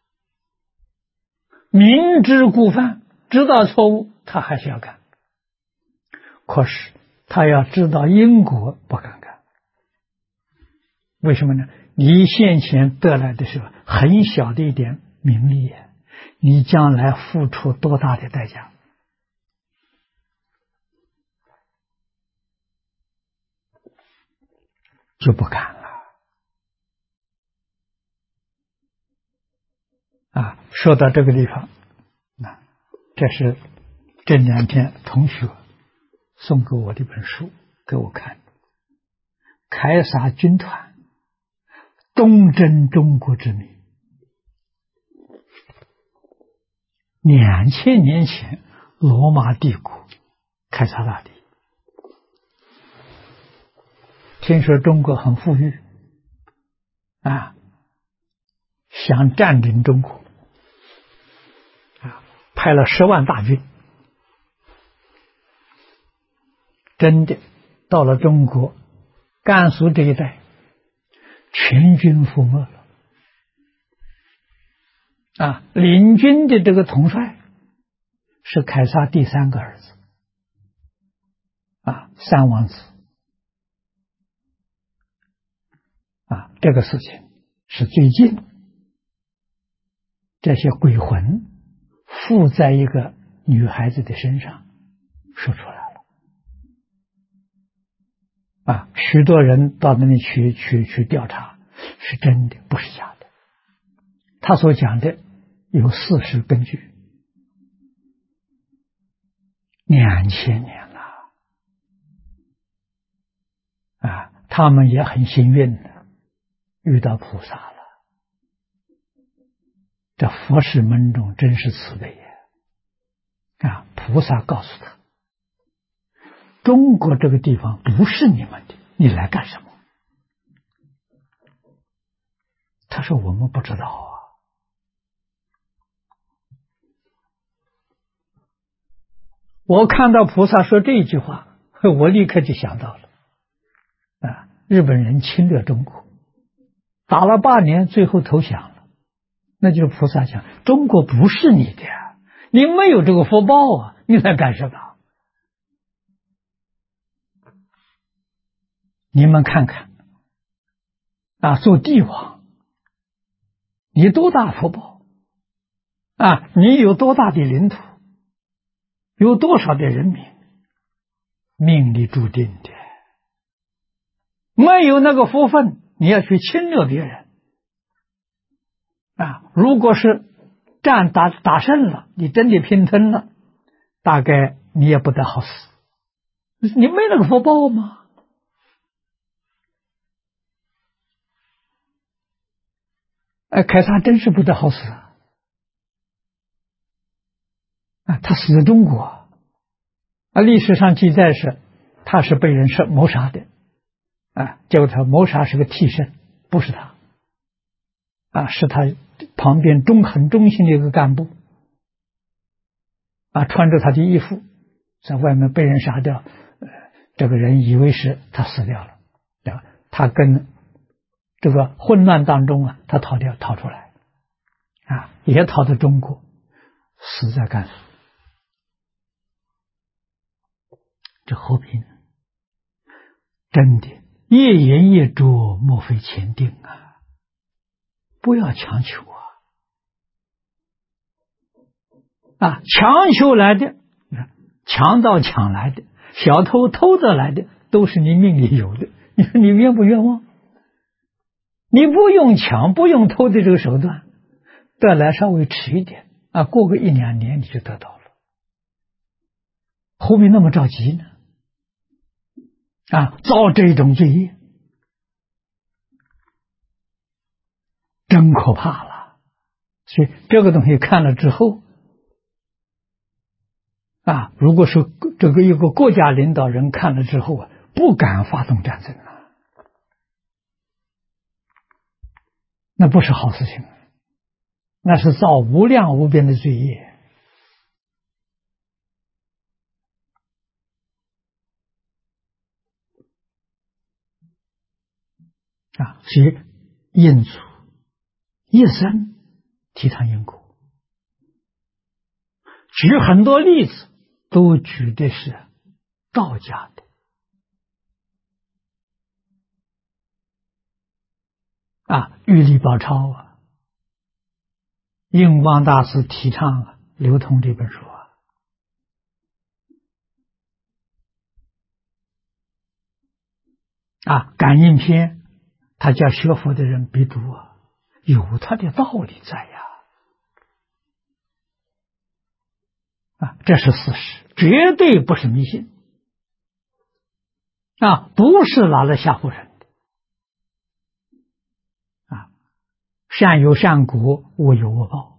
明知故犯，知道错误他还是要干，可是他要知道因果，不敢干。为什么呢？你现前得来的是很小的一点名利，你将来付出多大的代价？就不敢了说到这个地方，这是这2天同学送给我的一本书给我看，凯撒军团东征中国之谜，2000年前罗马帝国凯撒大帝，听说中国很富裕想占领中国派了10万大军，真的到了中国甘肃这一带，全军覆没了领军的这个统帅是凯撒第3个儿子三王子这个事情是最近这些鬼魂附在一个女孩子的身上说出来了许多人到那里去调查，是真的不是假的，他所讲的有事实根据。2000年了他们也很幸运的遇到菩萨了，这佛事门中真是慈悲菩萨告诉他，中国这个地方不是你们的，你来干什么？他说我们不知道我看到菩萨说这一句话，我立刻就想到了日本人侵略中国，打了8年，最后投降了，那就是菩萨讲中国不是你的你没有这个福报你来干什么？你们看看做帝王你多大福报你有多大的领土，有多少的人民，命里注定的，没有那个福分，你要去侵略别人如果是打胜了，你真的拼吞了，大概你也不得好死，你没那个福报吗？凯撒真是不得好死他死在中国历史上记载是他是被人谋杀的结果他谋杀是个替身，不是他是他旁边很忠心的一个干部穿着他的衣服在外面被人杀掉，这个人以为是他死掉了，他跟这个混乱当中他逃出来也逃到中国，死在甘肃。这何必呢？真的夜言夜拙，莫非前定不要强求强求来的，强盗抢来的，小偷偷得来的，都是你命里有的，你说你冤不冤枉？你不用抢不用偷的这个手段，得来稍微迟一点过个1、2年你就得到了，何必那么着急呢？造这种罪业真可怕了。所以这个东西看了之后， 如果是这个一个国家领导人看了之后不敢发动战争了，那不是好事情，那是造无量无边的罪业。所以印祖一生提倡因果，举很多例子，都举的是道家的玉历宝钞印光大师提倡流通这本书感应篇，他叫学佛的人必读有他的道理在呀。这是事实，绝对不是迷信不是拿来吓唬人的善有善果，恶有恶报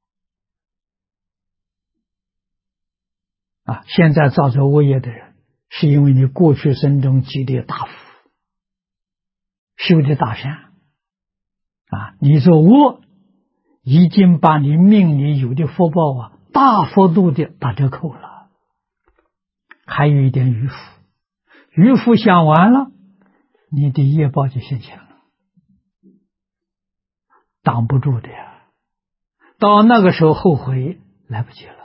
现在造作恶业的人，是因为你过去生中积的大福，修的大善你做恶已经把你命里有的福报大幅度的打折扣了。还有一点余福，余福享完了，你的业报就现前了，挡不住的呀。到那个时候后悔来不及了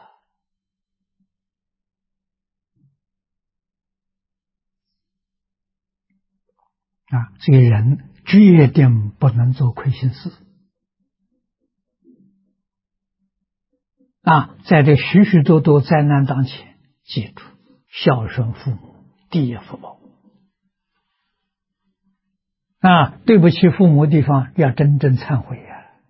这个人决定不能做亏心事在这许许多多灾难当前，记住孝顺父母第一福报对不起父母的地方要真正忏悔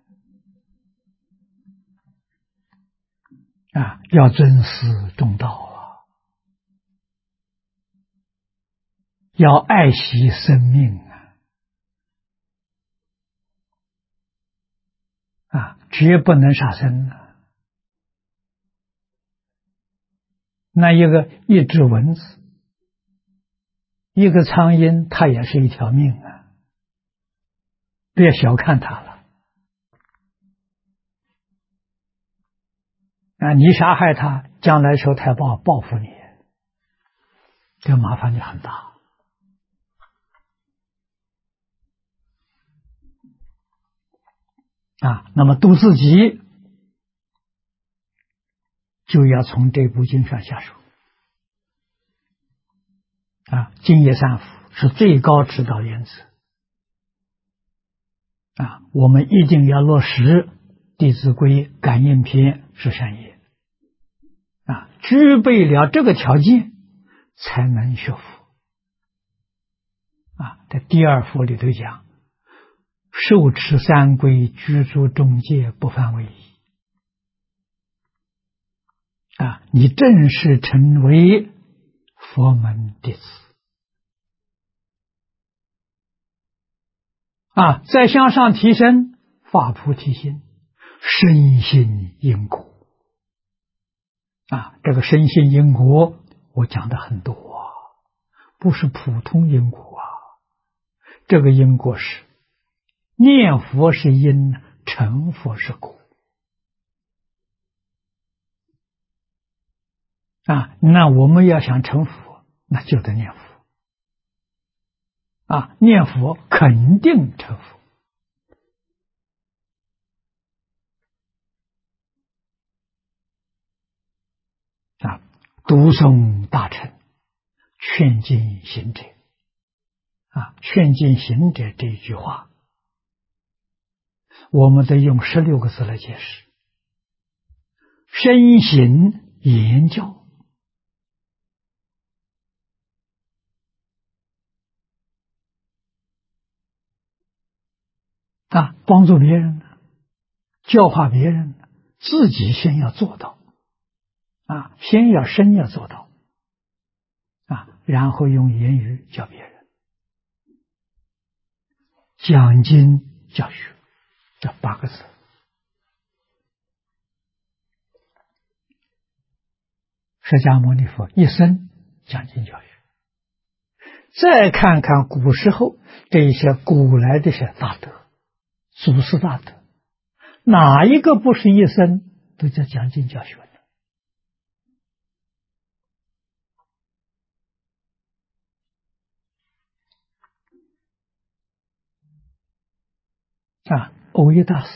要尊师重道要爱惜生命绝不能杀生那一只蚊子，一个苍蝇，它也是一条命别小看它了你杀害它，将来受太报复你，这麻烦就很大那么度自己就要从这部经上下手净业三福是最高指导原则我们一定要落实弟子规感应篇是善业具备了这个条件才能学佛在第二福里头讲，受持三规，居住中戒，不犯违仪你正式成为佛门弟子再向上提升发菩提心，深信因果这个深信因果我讲的很多不是普通因果这个因果是念佛是因，成佛是果那我们要想成佛，那就得念佛念佛肯定成佛读诵大乘，劝进行者劝进行者这一句话，我们得用16个字来解释：身行言教帮助别人，教化别人，自己先要做到先要身要做到然后用言语教别人，讲经教学，这8个字。 释迦牟尼佛一生讲经教育。再看看古时候这一些古来的些大德，祖师大德，哪一个不是一生都在讲经教学呢？蕅益大师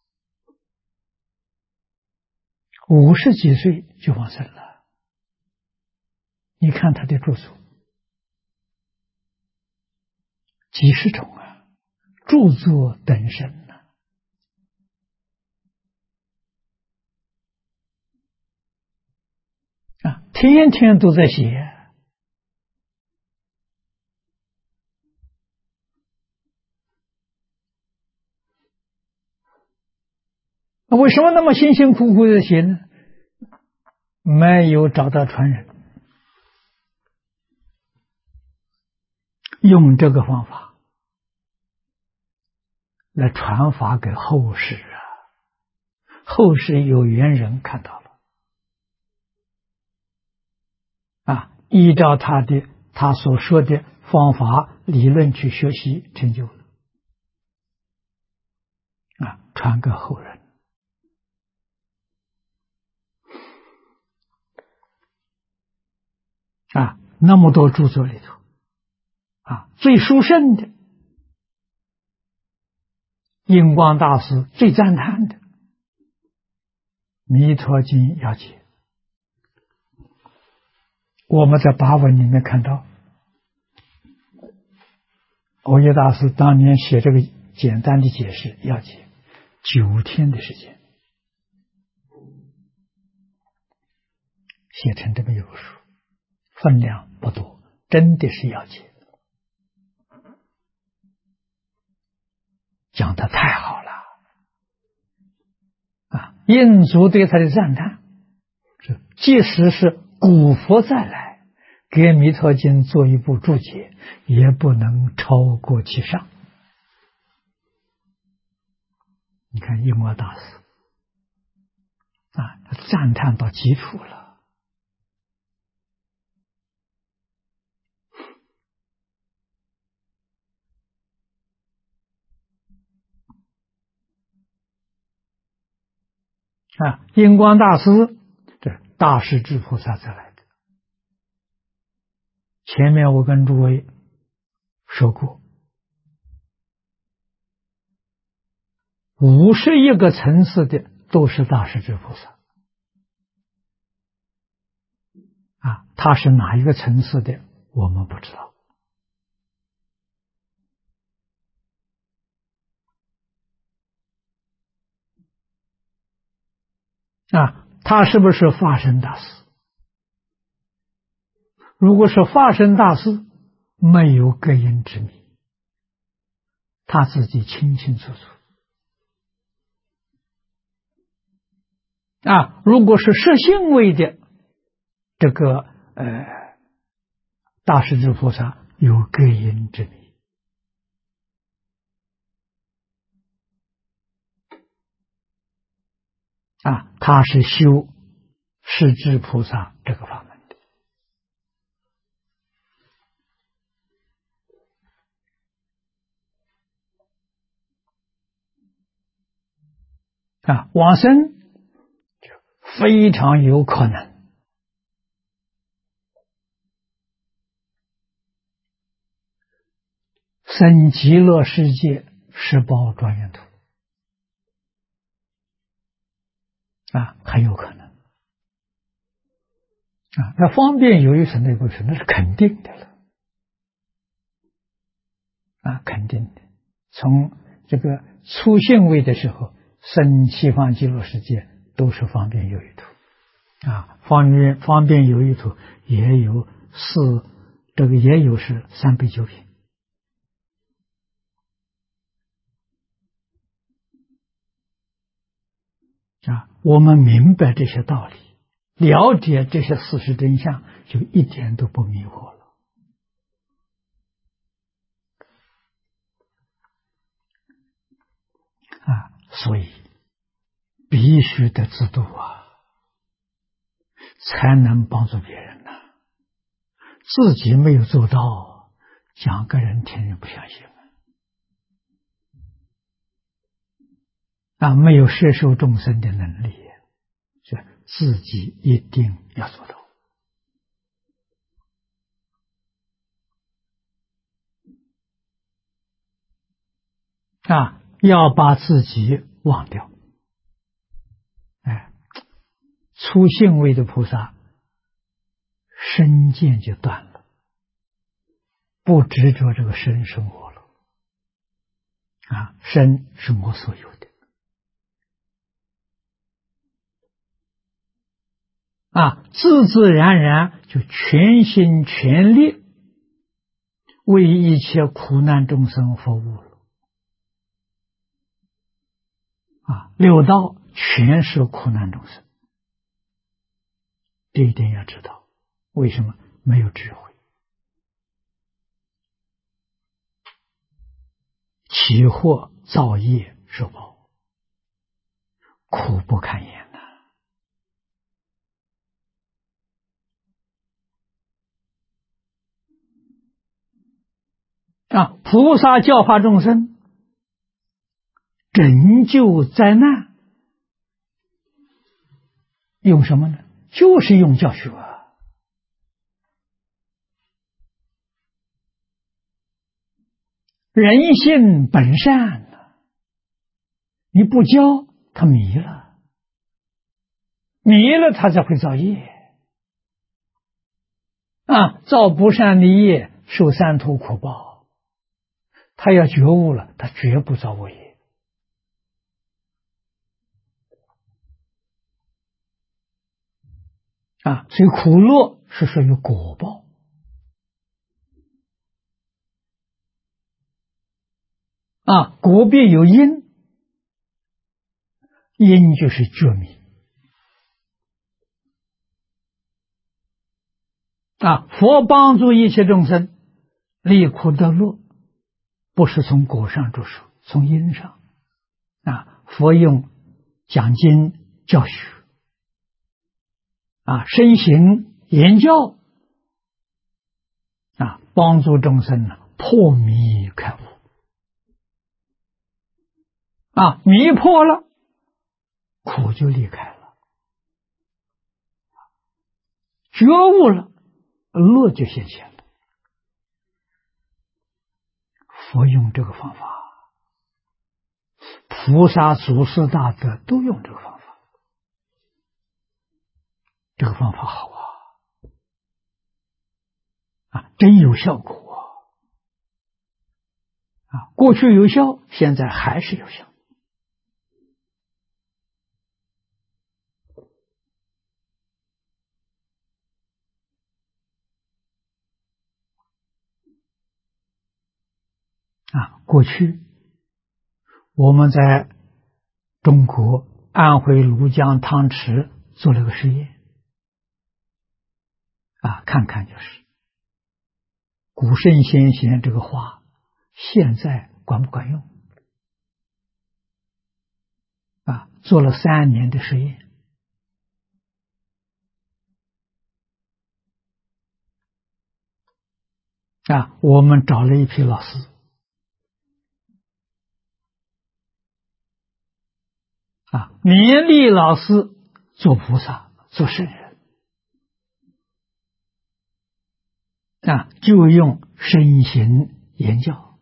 50几岁就往生了，你看他的著作几十种啊，著作等身天天都在写。为什么那么辛辛苦苦的写呢？没有找到传人，用这个方法来传法给后世啊，后世有缘人看到了依照他所说的方法理论去学习成就了传给后人那么多著作里头最殊胜的印光大师最赞叹的《弥陀经》要解，我们在跋文里面看到，蕅益大师当年写这个简单的解释要解9天的时间，写成这么有数，分量不多，真的是要解，讲得太好了印祖对他的赞叹，即使是古佛再来给《弥陀经》做一部注解，也不能超过其上。你看印光大师赞叹到极处了印光大师这大势至菩萨再来的，前面我跟诸位说过，51个层次的都是大势至菩萨他是哪一个层次的我们不知道他是不是法身大师？如果是法身大师，没有隔音之谜，他自己清清楚楚如果是实性位的这个大势至菩萨，有隔音之谜他是修势至菩萨这个法门的往生非常有可能生极乐世界十宝庄严土很有可能那方便有一层那部分那是肯定的了肯定的。从这个初信位的时候，生西方极乐世界都是方便有余土方便有余土也有这个也有是390品我们明白这些道理，了解这些事实真相，就一点都不迷惑了所以必须得自度才能帮助别人呢。自己没有做到，讲个人听人不相信啊，没有摄受众生的能力，所以自己一定要做到啊，要把自己忘掉。哎，初信位的菩萨，身见就断了，不执着这个身生活了啊，身是我所有的啊，自自然然就全心全力为一切苦难众生服务了啊，六道全是苦难众生，这一点要知道。为什么没有智慧？起祸造业受报，苦不堪言啊！菩萨教化众生，拯救灾难，用什么呢？就是用教学啊。人性本善，你不教他迷了，迷了他才会造业啊！造不善的业，受三途苦报。他要觉悟了，他绝不造恶业啊！所以苦乐是属于果报啊，果必有因，因就是觉迷啊。佛帮助一切众生离苦得乐，不是从果上着手，从因上啊。佛用讲经教学啊，身行言教啊，帮助众生呢破迷开悟啊，迷破了，苦就离开了，觉悟了，乐就现前了。佛用这个方法，菩萨祖师大德都用这个方法，这个方法好啊，真有效果啊！过去有效，现在还是有效啊！过去我们在中国安徽庐江汤池做了个实验啊，看看就是古圣先贤这个话，现在管不管用啊？做了3年的实验啊，我们找了一批老师啊，勉励老师做菩萨、做圣人啊，就用身行言教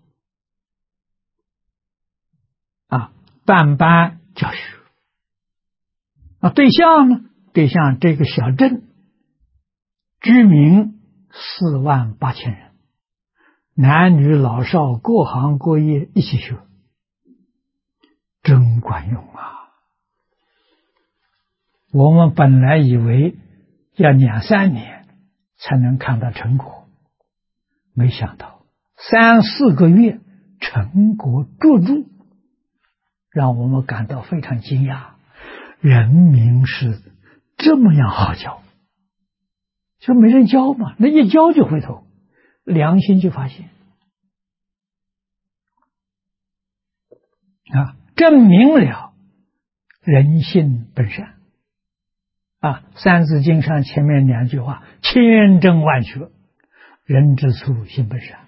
啊，办班教学啊，对象呢？对象这个小镇居民48000人，男女老少各行各业一起学，真管用啊！我们本来以为要2、3年才能看到成果，没想到3、4个月成果卓著，让我们感到非常惊讶。人民是这么样好教，就没人教嘛，那一教就回头，良心就发现啊，证明了人性本善三字经上前面2句话，千真万确，人之初，性本善。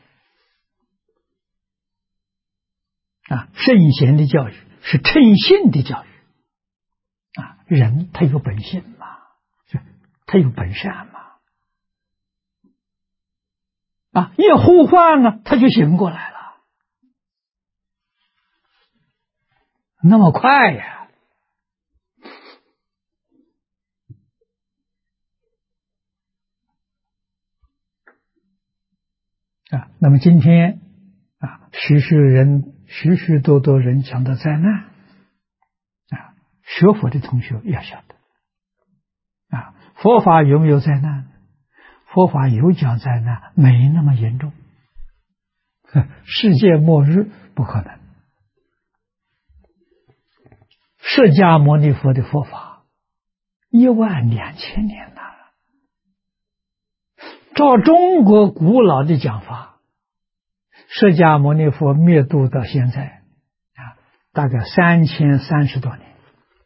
圣贤的教育是称性的教育。人他有本性嘛，他有本善嘛。一呼唤呢，他就醒过来了，那么快呀！那么今天许许多多人讲到灾难，学佛的同学要晓得，佛法有没有灾难？佛法有讲灾难，没那么严重。世界末日不可能。释迦牟尼佛的佛法12000年了，照中国古老的讲法，释迦牟尼佛灭度到现在大概3030多年。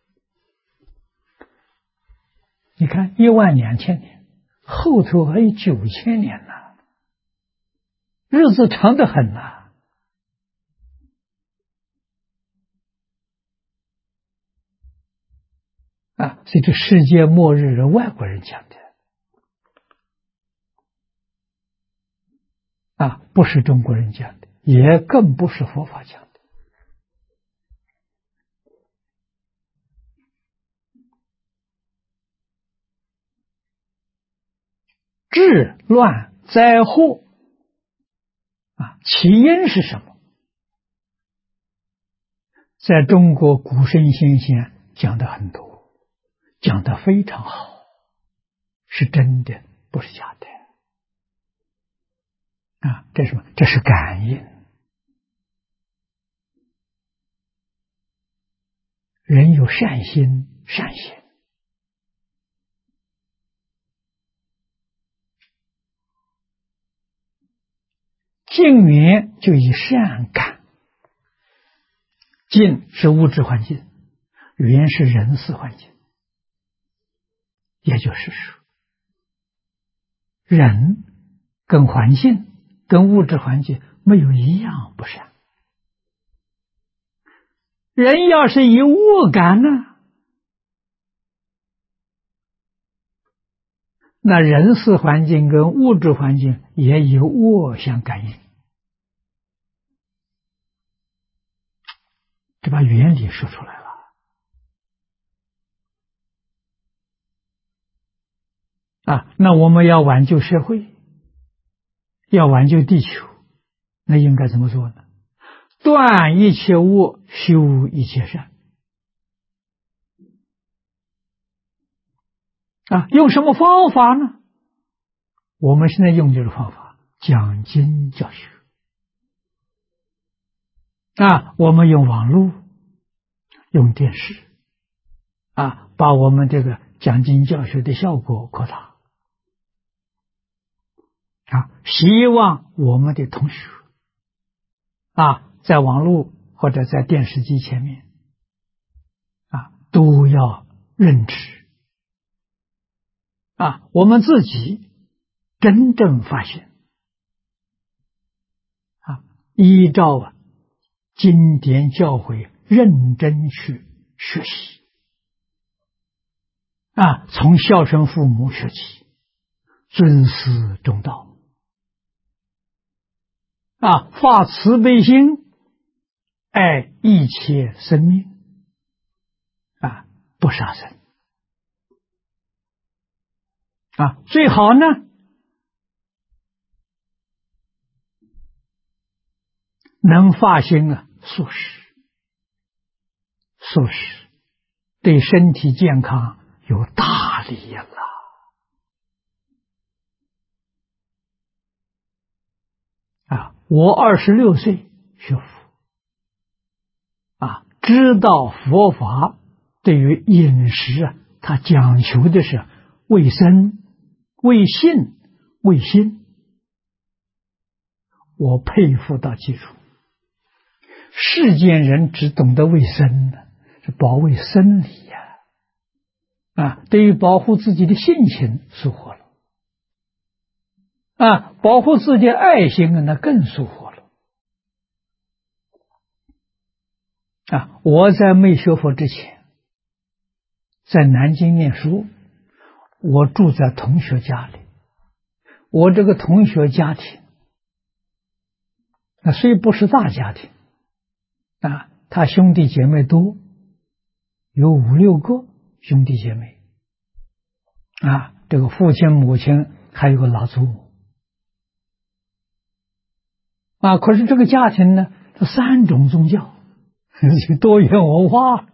你看12000年，后头还有9000年呢，日子长得很呐。所以这世界末日是外国人讲的，不是中国人讲的，也更不是佛法讲的。治乱灾祸起因是什么？在中国古圣先贤讲的很多，讲的非常好，是真的，不是假的。这是什么？这是感应。人有善心善行，境缘就以善感。境是物质环境，缘是人事环境。也就是说，人跟环境跟物质环境没有一样不善。人要是以恶感呢，那人事环境跟物质环境也有恶相感应。这把原理说出来了。那我们要挽救社会，要挽救地球，那应该怎么做呢？断一切恶，修一切善。用什么方法呢？我们现在用这个方法，讲经教学。我们用网络，用电视，把我们这个讲经教学的效果扩大。希望我们的同学在网络或者在电视机前面都要认知我们自己真正发现依照经典教诲认真去学习从孝顺父母学起，尊师重道发慈悲心，爱一切生命不杀生最好呢能发心素食，素食对身体健康有大利了。我26岁学佛知道佛法对于饮食它讲求的是卫生、卫性、卫心，我佩服到极处。世间人只懂得卫生呢，是保卫生理对于保护自己的性情疏忽了，保护自己的爱心那更疏忽了。我在没学佛之前，在南京念书，我住在同学家里，我这个同学家庭虽不是大家庭，他兄弟姐妹多，有5、6个兄弟姐妹，这个父亲母亲还有个老祖母，可是这个家庭呢，这3种宗教，多元文化，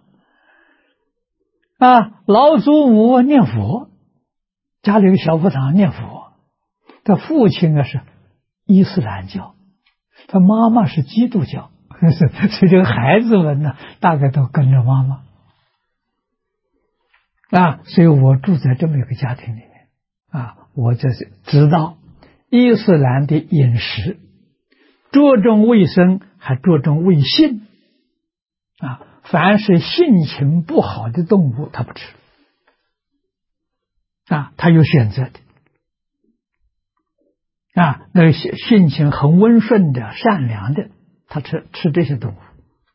老祖母念佛，家里有小佛堂念佛，他父亲是伊斯兰教，他妈妈是基督教，所以这个孩子们呢，大概都跟着妈妈。所以我住在这么一个家庭里面，我就是知道伊斯兰的饮食着重卫生，还着重卫性，凡是性情不好的动物他不吃，他有选择的，那个性情很温顺的善良的，他吃这些动物，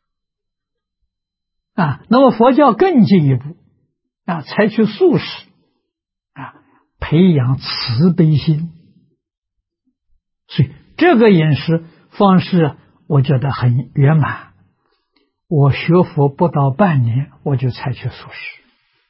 那么佛教更进一步，采取素食，培养慈悲心，所以这个饮食方式我觉得很圆满。我学佛不到半年，我就采取素食。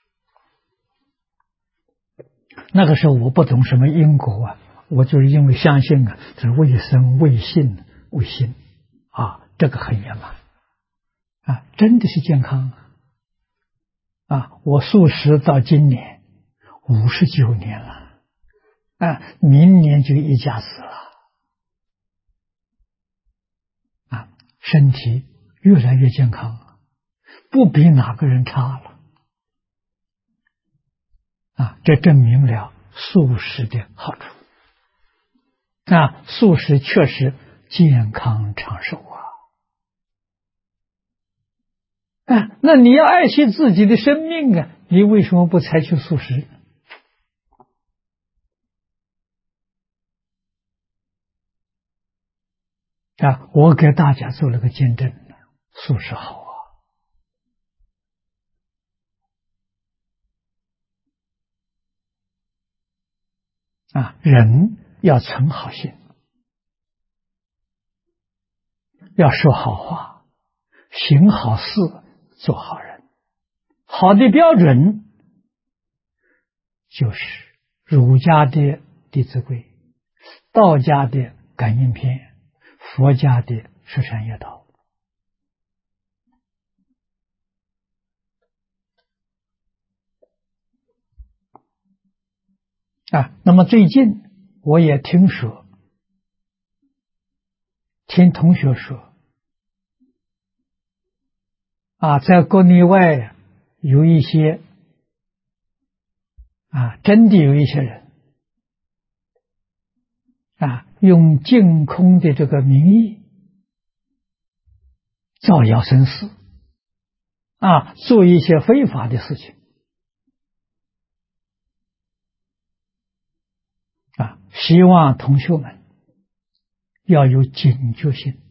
那个时候我不懂什么因果我就是因为相信这是卫生、卫性、卫心这个很圆满真的是健康我素食到今年59年了明年就一家子了身体越来越健康不比哪个人差了这证明了素食的好处素食确实健康长寿那你要爱惜自己的生命你为什么不采取素食我给大家做了个见证素食好人要存好心，要说好话，行好事，做好人。好的标准就是儒家的《弟子规》，道家的《感应篇》，佛家的《十善业道》那么最近我也听同学说在国内外有一些真的有一些人用净空的这个名义造谣生事做一些非法的事情希望同学们要有警觉性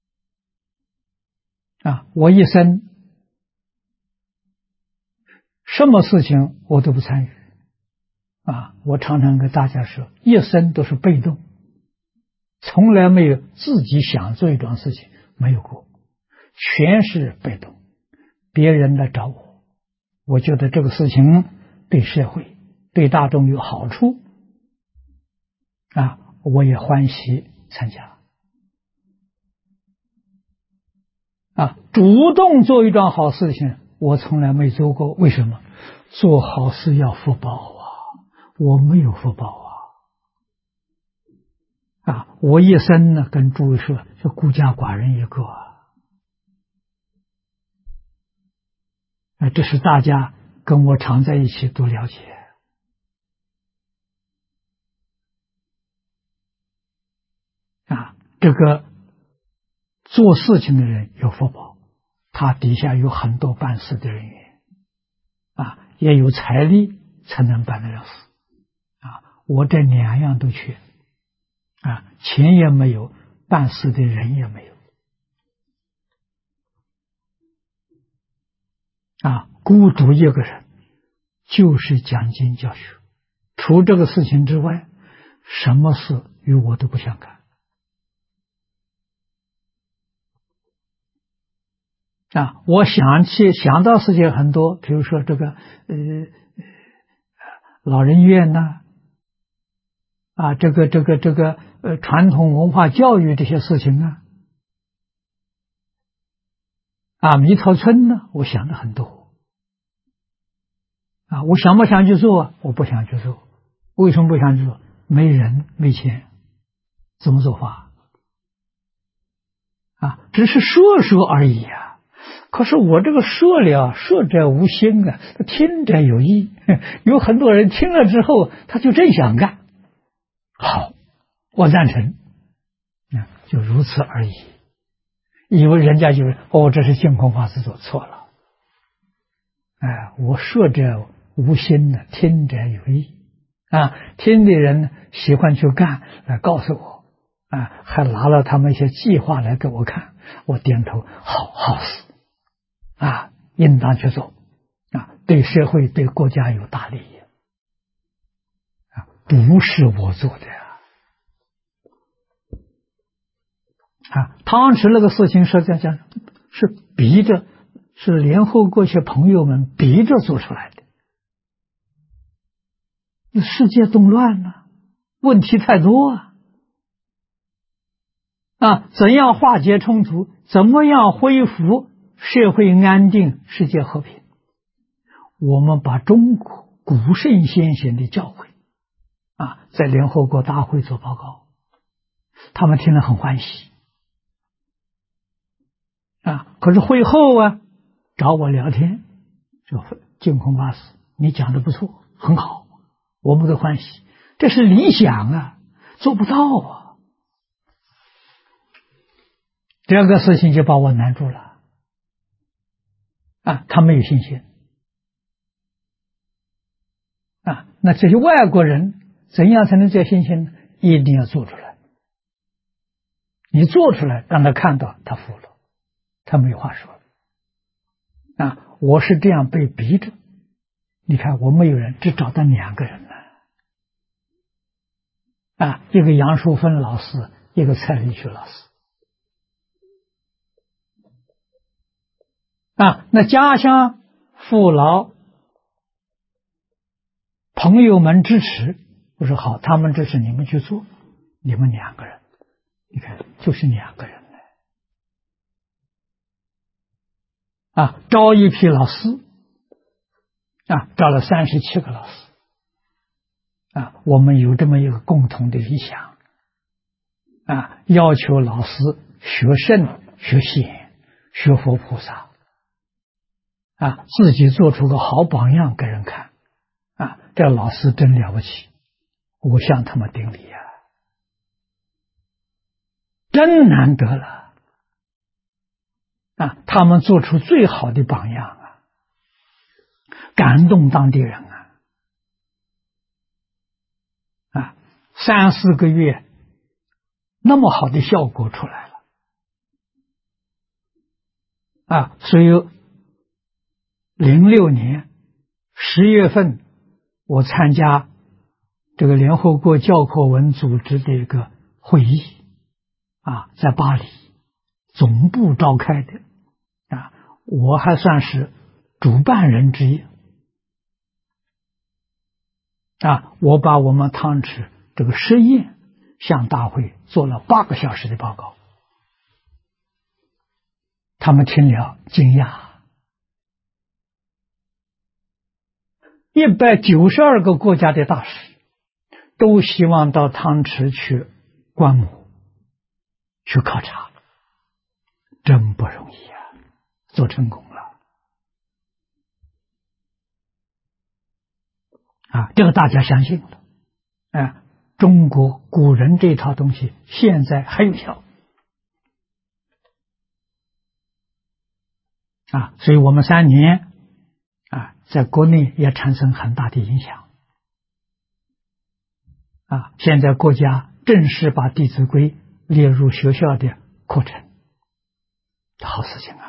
我一生什么事情我都不参与我常常跟大家说，一生都是被动，从来没有自己想做一桩事情，没有过，全是被动，别人来找我觉得这个事情对社会对大众有好处我也欢喜参加主动做一桩好事情我从来没做过，为什么？做好事要福报我没有福报我一生呢跟诸位说是孤家寡人一个这是大家跟我常在一起都了解这个做事情的人有福报，他底下有很多办事的人员也有财力才能办得了事。我这两样都缺，钱也没有，办事的人也没有。孤独一个人就是讲经教学，除这个事情之外，什么事与我都不相干。我想到事情很多，比如说这个老人院呐，这个传统文化教育这些事情弥陀村呢，我想的很多。我想不想去做？我不想去做。为什么不想去做？没人没钱，怎么做法？只是说说而已可是我这个说了，说者无心听者有意。有很多人听了之后，他就真想干。好，我赞成。就如此而已。以为人家就是这是净空法师做错了。我说者无心的，听者有意。听的人喜欢去干，来告诉我，还拿了他们一些计划来给我看，我点头，好事，应当去做，对社会对国家有大利益，不是我做的汤池那个事情是讲是逼着，是联合国些朋友们逼着做出来的。世界动乱了，问题太多怎样化解冲突？怎么样恢复社会安定、世界和平？我们把中国古圣先贤的教诲在联合国大会做报告，他们听了很欢喜可是会后找我聊天，说净空法师，你讲的不错，很好，我们都欢喜，这是理想做不到这个事情就把我难住了他没有信心那这些外国人怎样才能这信心呢？一定要做出来，你做出来让他看到，他服了，他没有话说我是这样被逼着，你看我没有人，只找到2个人一个杨淑芬老师，一个蔡立旭老师那家乡父老朋友们支持，我说好，他们支持你们去做，你们2个人，你看就是2个人招一批老师招了37个老师我们有这么一个共同的理想要求老师学圣、学贤、学佛菩萨自己做出个好榜样给人看这老师真了不起，我向他们顶礼真难得了他们做出最好的榜样感动当地人3、4个月那么好的效果出来了所以06年10月份我参加这个联合国教科文组织的一个会议在巴黎总部召开的我还算是主办人之一我把我们汤池这个实验向大会做了8个小时的报告，他们听了惊讶，192个国家的大使都希望到汤池去观摩、去考察，真不容易做成功了这个大家相信了中国古人这套东西现在还有效所以我们3年在国内也产生很大的影响。现在国家正式把《弟子规》列入学校的课程，好事情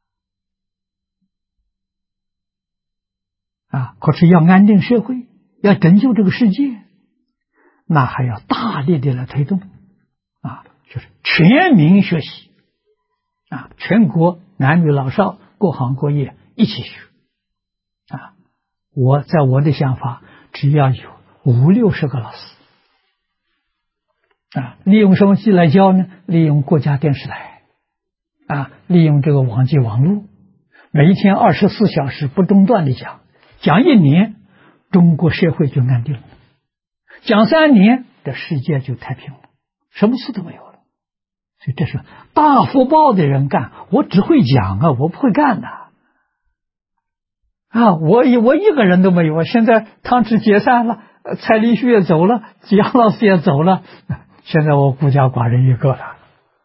可是要安定社会，要拯救这个世界，那还要大力的来推动就是全民学习全国男女老少各行各业一起学在我的想法，只要有50-60个老师利用什么机来教呢？利用国家电视台利用这个网际网络，每一天24小时不中断的讲1年，中国社会就安定了；讲3年，这世界就太平了，什么事都没有了。所以这是大福报的人干，我只会讲我不会干的我一个人都没有现在汤池解散了，蔡立旭也走了，杨老师也走了，现在我孤家寡人一个了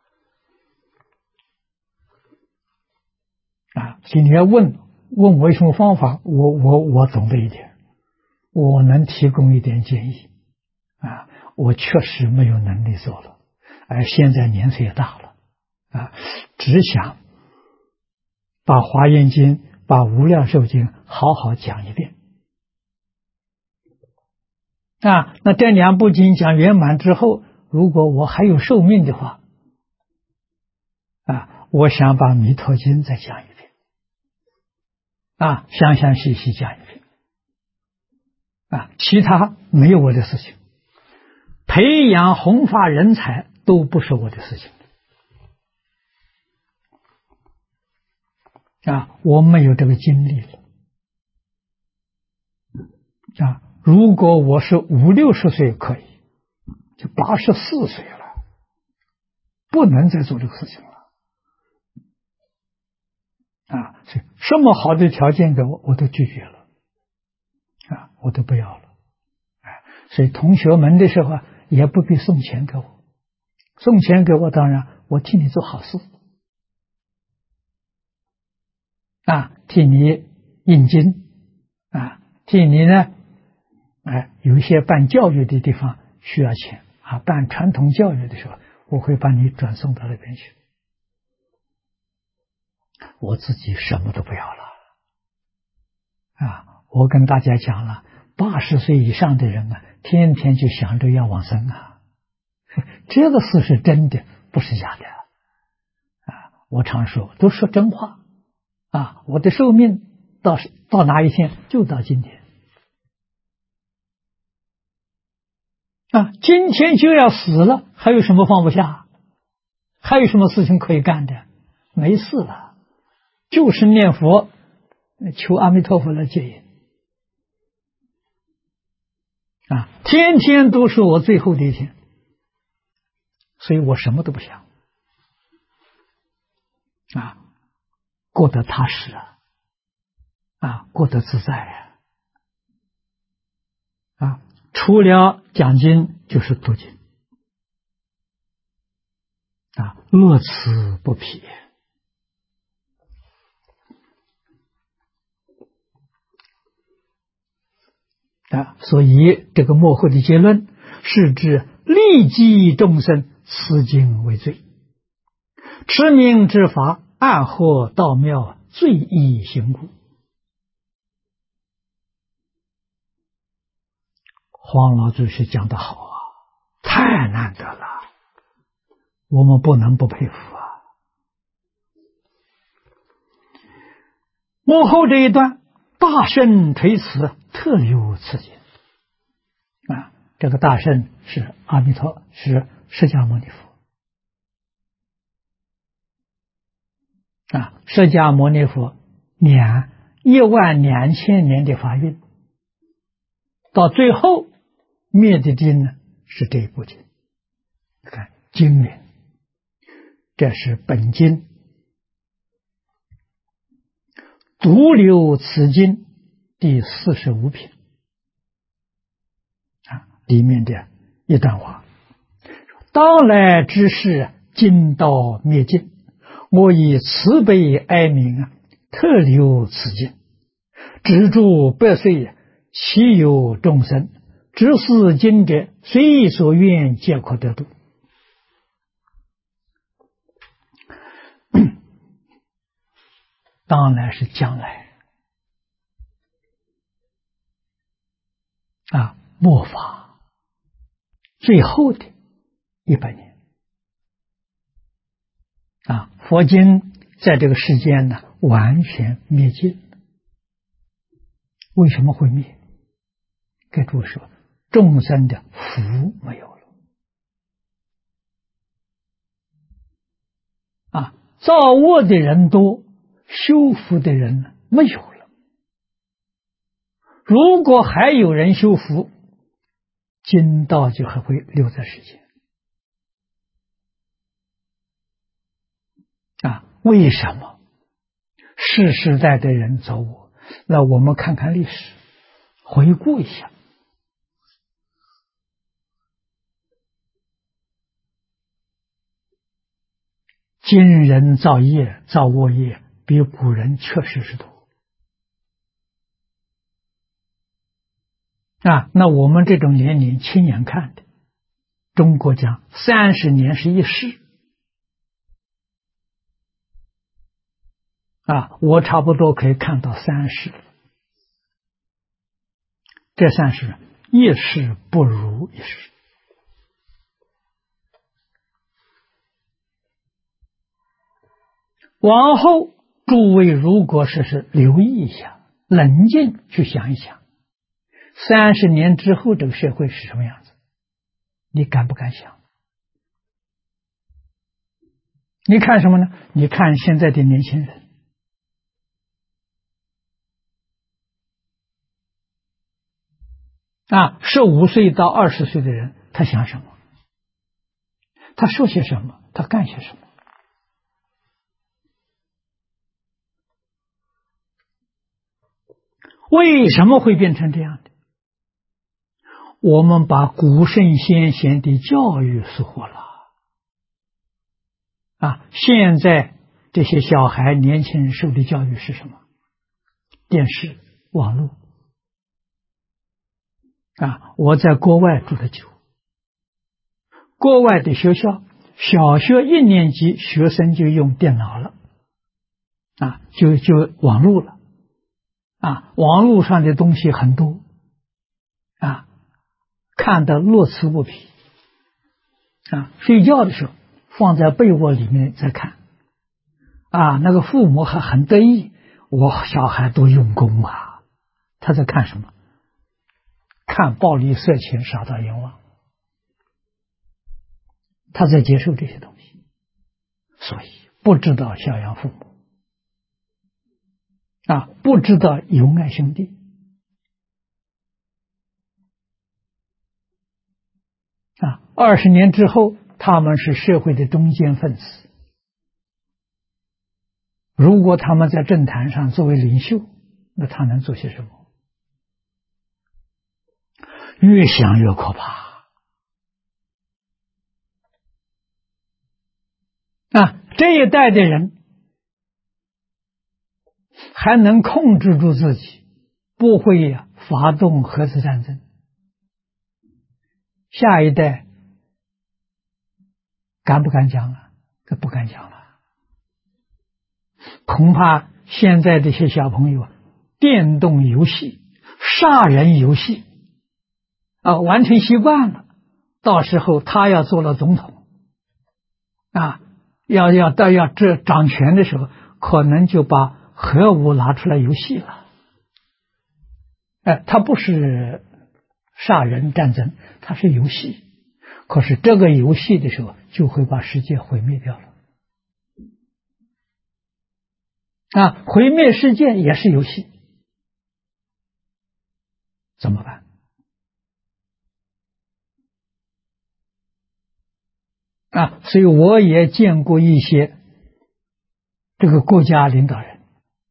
今天问我有什么方法，我懂得一点，我能提供一点建议我确实没有能力做了，现在年岁也大了只想把《华严经》把《无量寿经》好好讲一遍那这2部经讲圆满之后，如果我还有寿命的话我想把《弥陀经》再讲一遍详详细细讲一遍其他没有我的事情，培养弘法人才都不是我的事情我没有这个精力了如果我是50-60岁可以，就84岁了，不能再做这个事情了所以什么好的条件给我都拒绝了我都不要了所以同学们的时候也不必送钱给我，送钱给我当然我替你做好事替你印经替你呢有一些办教育的地方需要钱办传统教育的时候，我会把你转送到那边去，我自己什么都不要了我跟大家讲了，80岁以上的人天天就想着要往生这个事是真的，不是假的我常说都说真话我的寿命到哪一天就到今天今天就要死了，还有什么放不下？还有什么事情可以干的？没事了，就是念佛求阿弥陀佛来接引天天都是我最后的一天，所以我什么都不想过得踏实过得自在除了讲经就是读经乐此不疲所以这个末后的结论是指利济众生，此经为最，持名之法，暗合道妙，最易行故。黄老祖师讲得好太难得了，我们不能不佩服幕后这一段大圣垂慈，特有此经这个大圣是阿弥陀，是释迦牟尼佛释迦牟尼佛12000年的法运，到最后灭的经呢是这一部经，看经名，这是本经独留此经第45品里面的一段话：当来之事，今道灭尽，我以慈悲哀悯特留此经， 止住百岁，其有众生，知是经者，随所愿，皆可得度。当然是将来末法最后的100年佛经在这个世间呢完全灭尽。为什么会灭？给诸位说，众生的福没有了造恶的人多，修福的人没有了。如果还有人修福，经道就还会留在世间为什么世世代的人走恶？那我们看看历史，回顾一下。今人造业造恶业比古人确实是多那我们这种年龄亲眼看的，中国讲30年是一世我差不多可以看到3世，这3世一世不如一世。往后诸位如果是留意一下，冷静去想一想，30年之后这个社会是什么样子？你敢不敢想？你看什么呢？你看现在的年轻人15岁到20岁的人，他想什么？他说些什么？他干些什么？为什么会变成这样的？我们把古圣先贤的教育疏忽了现在这些小孩年轻人受的教育是什么？电视、网络我在国外住的久，国外的学校小学1年级学生就用电脑了就网络了网络上的东西很多看得乐此不疲睡觉的时候放在被窝里面在看那个父母还很得意，我小孩多用功他在看什么？看暴力色情杀盗淫妄，他在接受这些东西，所以不知道孝养父母不知道友爱兄弟20年之后他们是社会的中坚分子，如果他们在政坛上作为领袖，那他能做些什么？越想越可怕这一代的人还能控制住自己，不会发动核子战争，下一代敢不敢讲这不敢讲了。恐怕现在这些小朋友电动游戏、杀人游戏完全习惯了，到时候他要做了总统要这掌权的时候，可能就把核武拿出来游戏了他不是杀人战争，他是游戏，可是这个游戏的时候就会把世界毁灭掉了毁灭世界也是游戏，怎么办所以我也见过一些这个国家领导人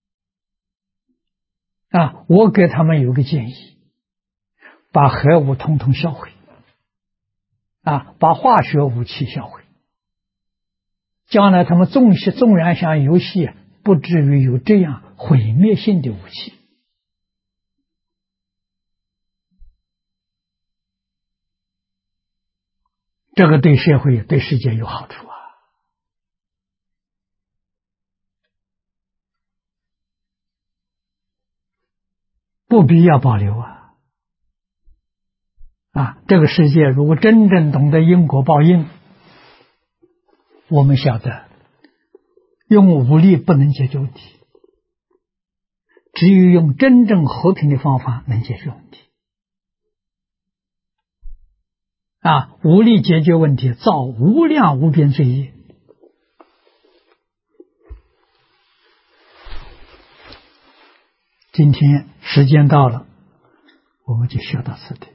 我给他们有个建议，把核武统统销毁把化学武器销毁，将来他们纵然像游戏不至于有这样毁灭性的武器这个对社会、对世界有好处啊！不必要保留啊！这个世界如果真正懂得因果报应，我们晓得用武力不能解决问题，只有用真正和平的方法能解决问题。武力解决问题，造无量无边罪业。今天时间到了，我们就学到此地。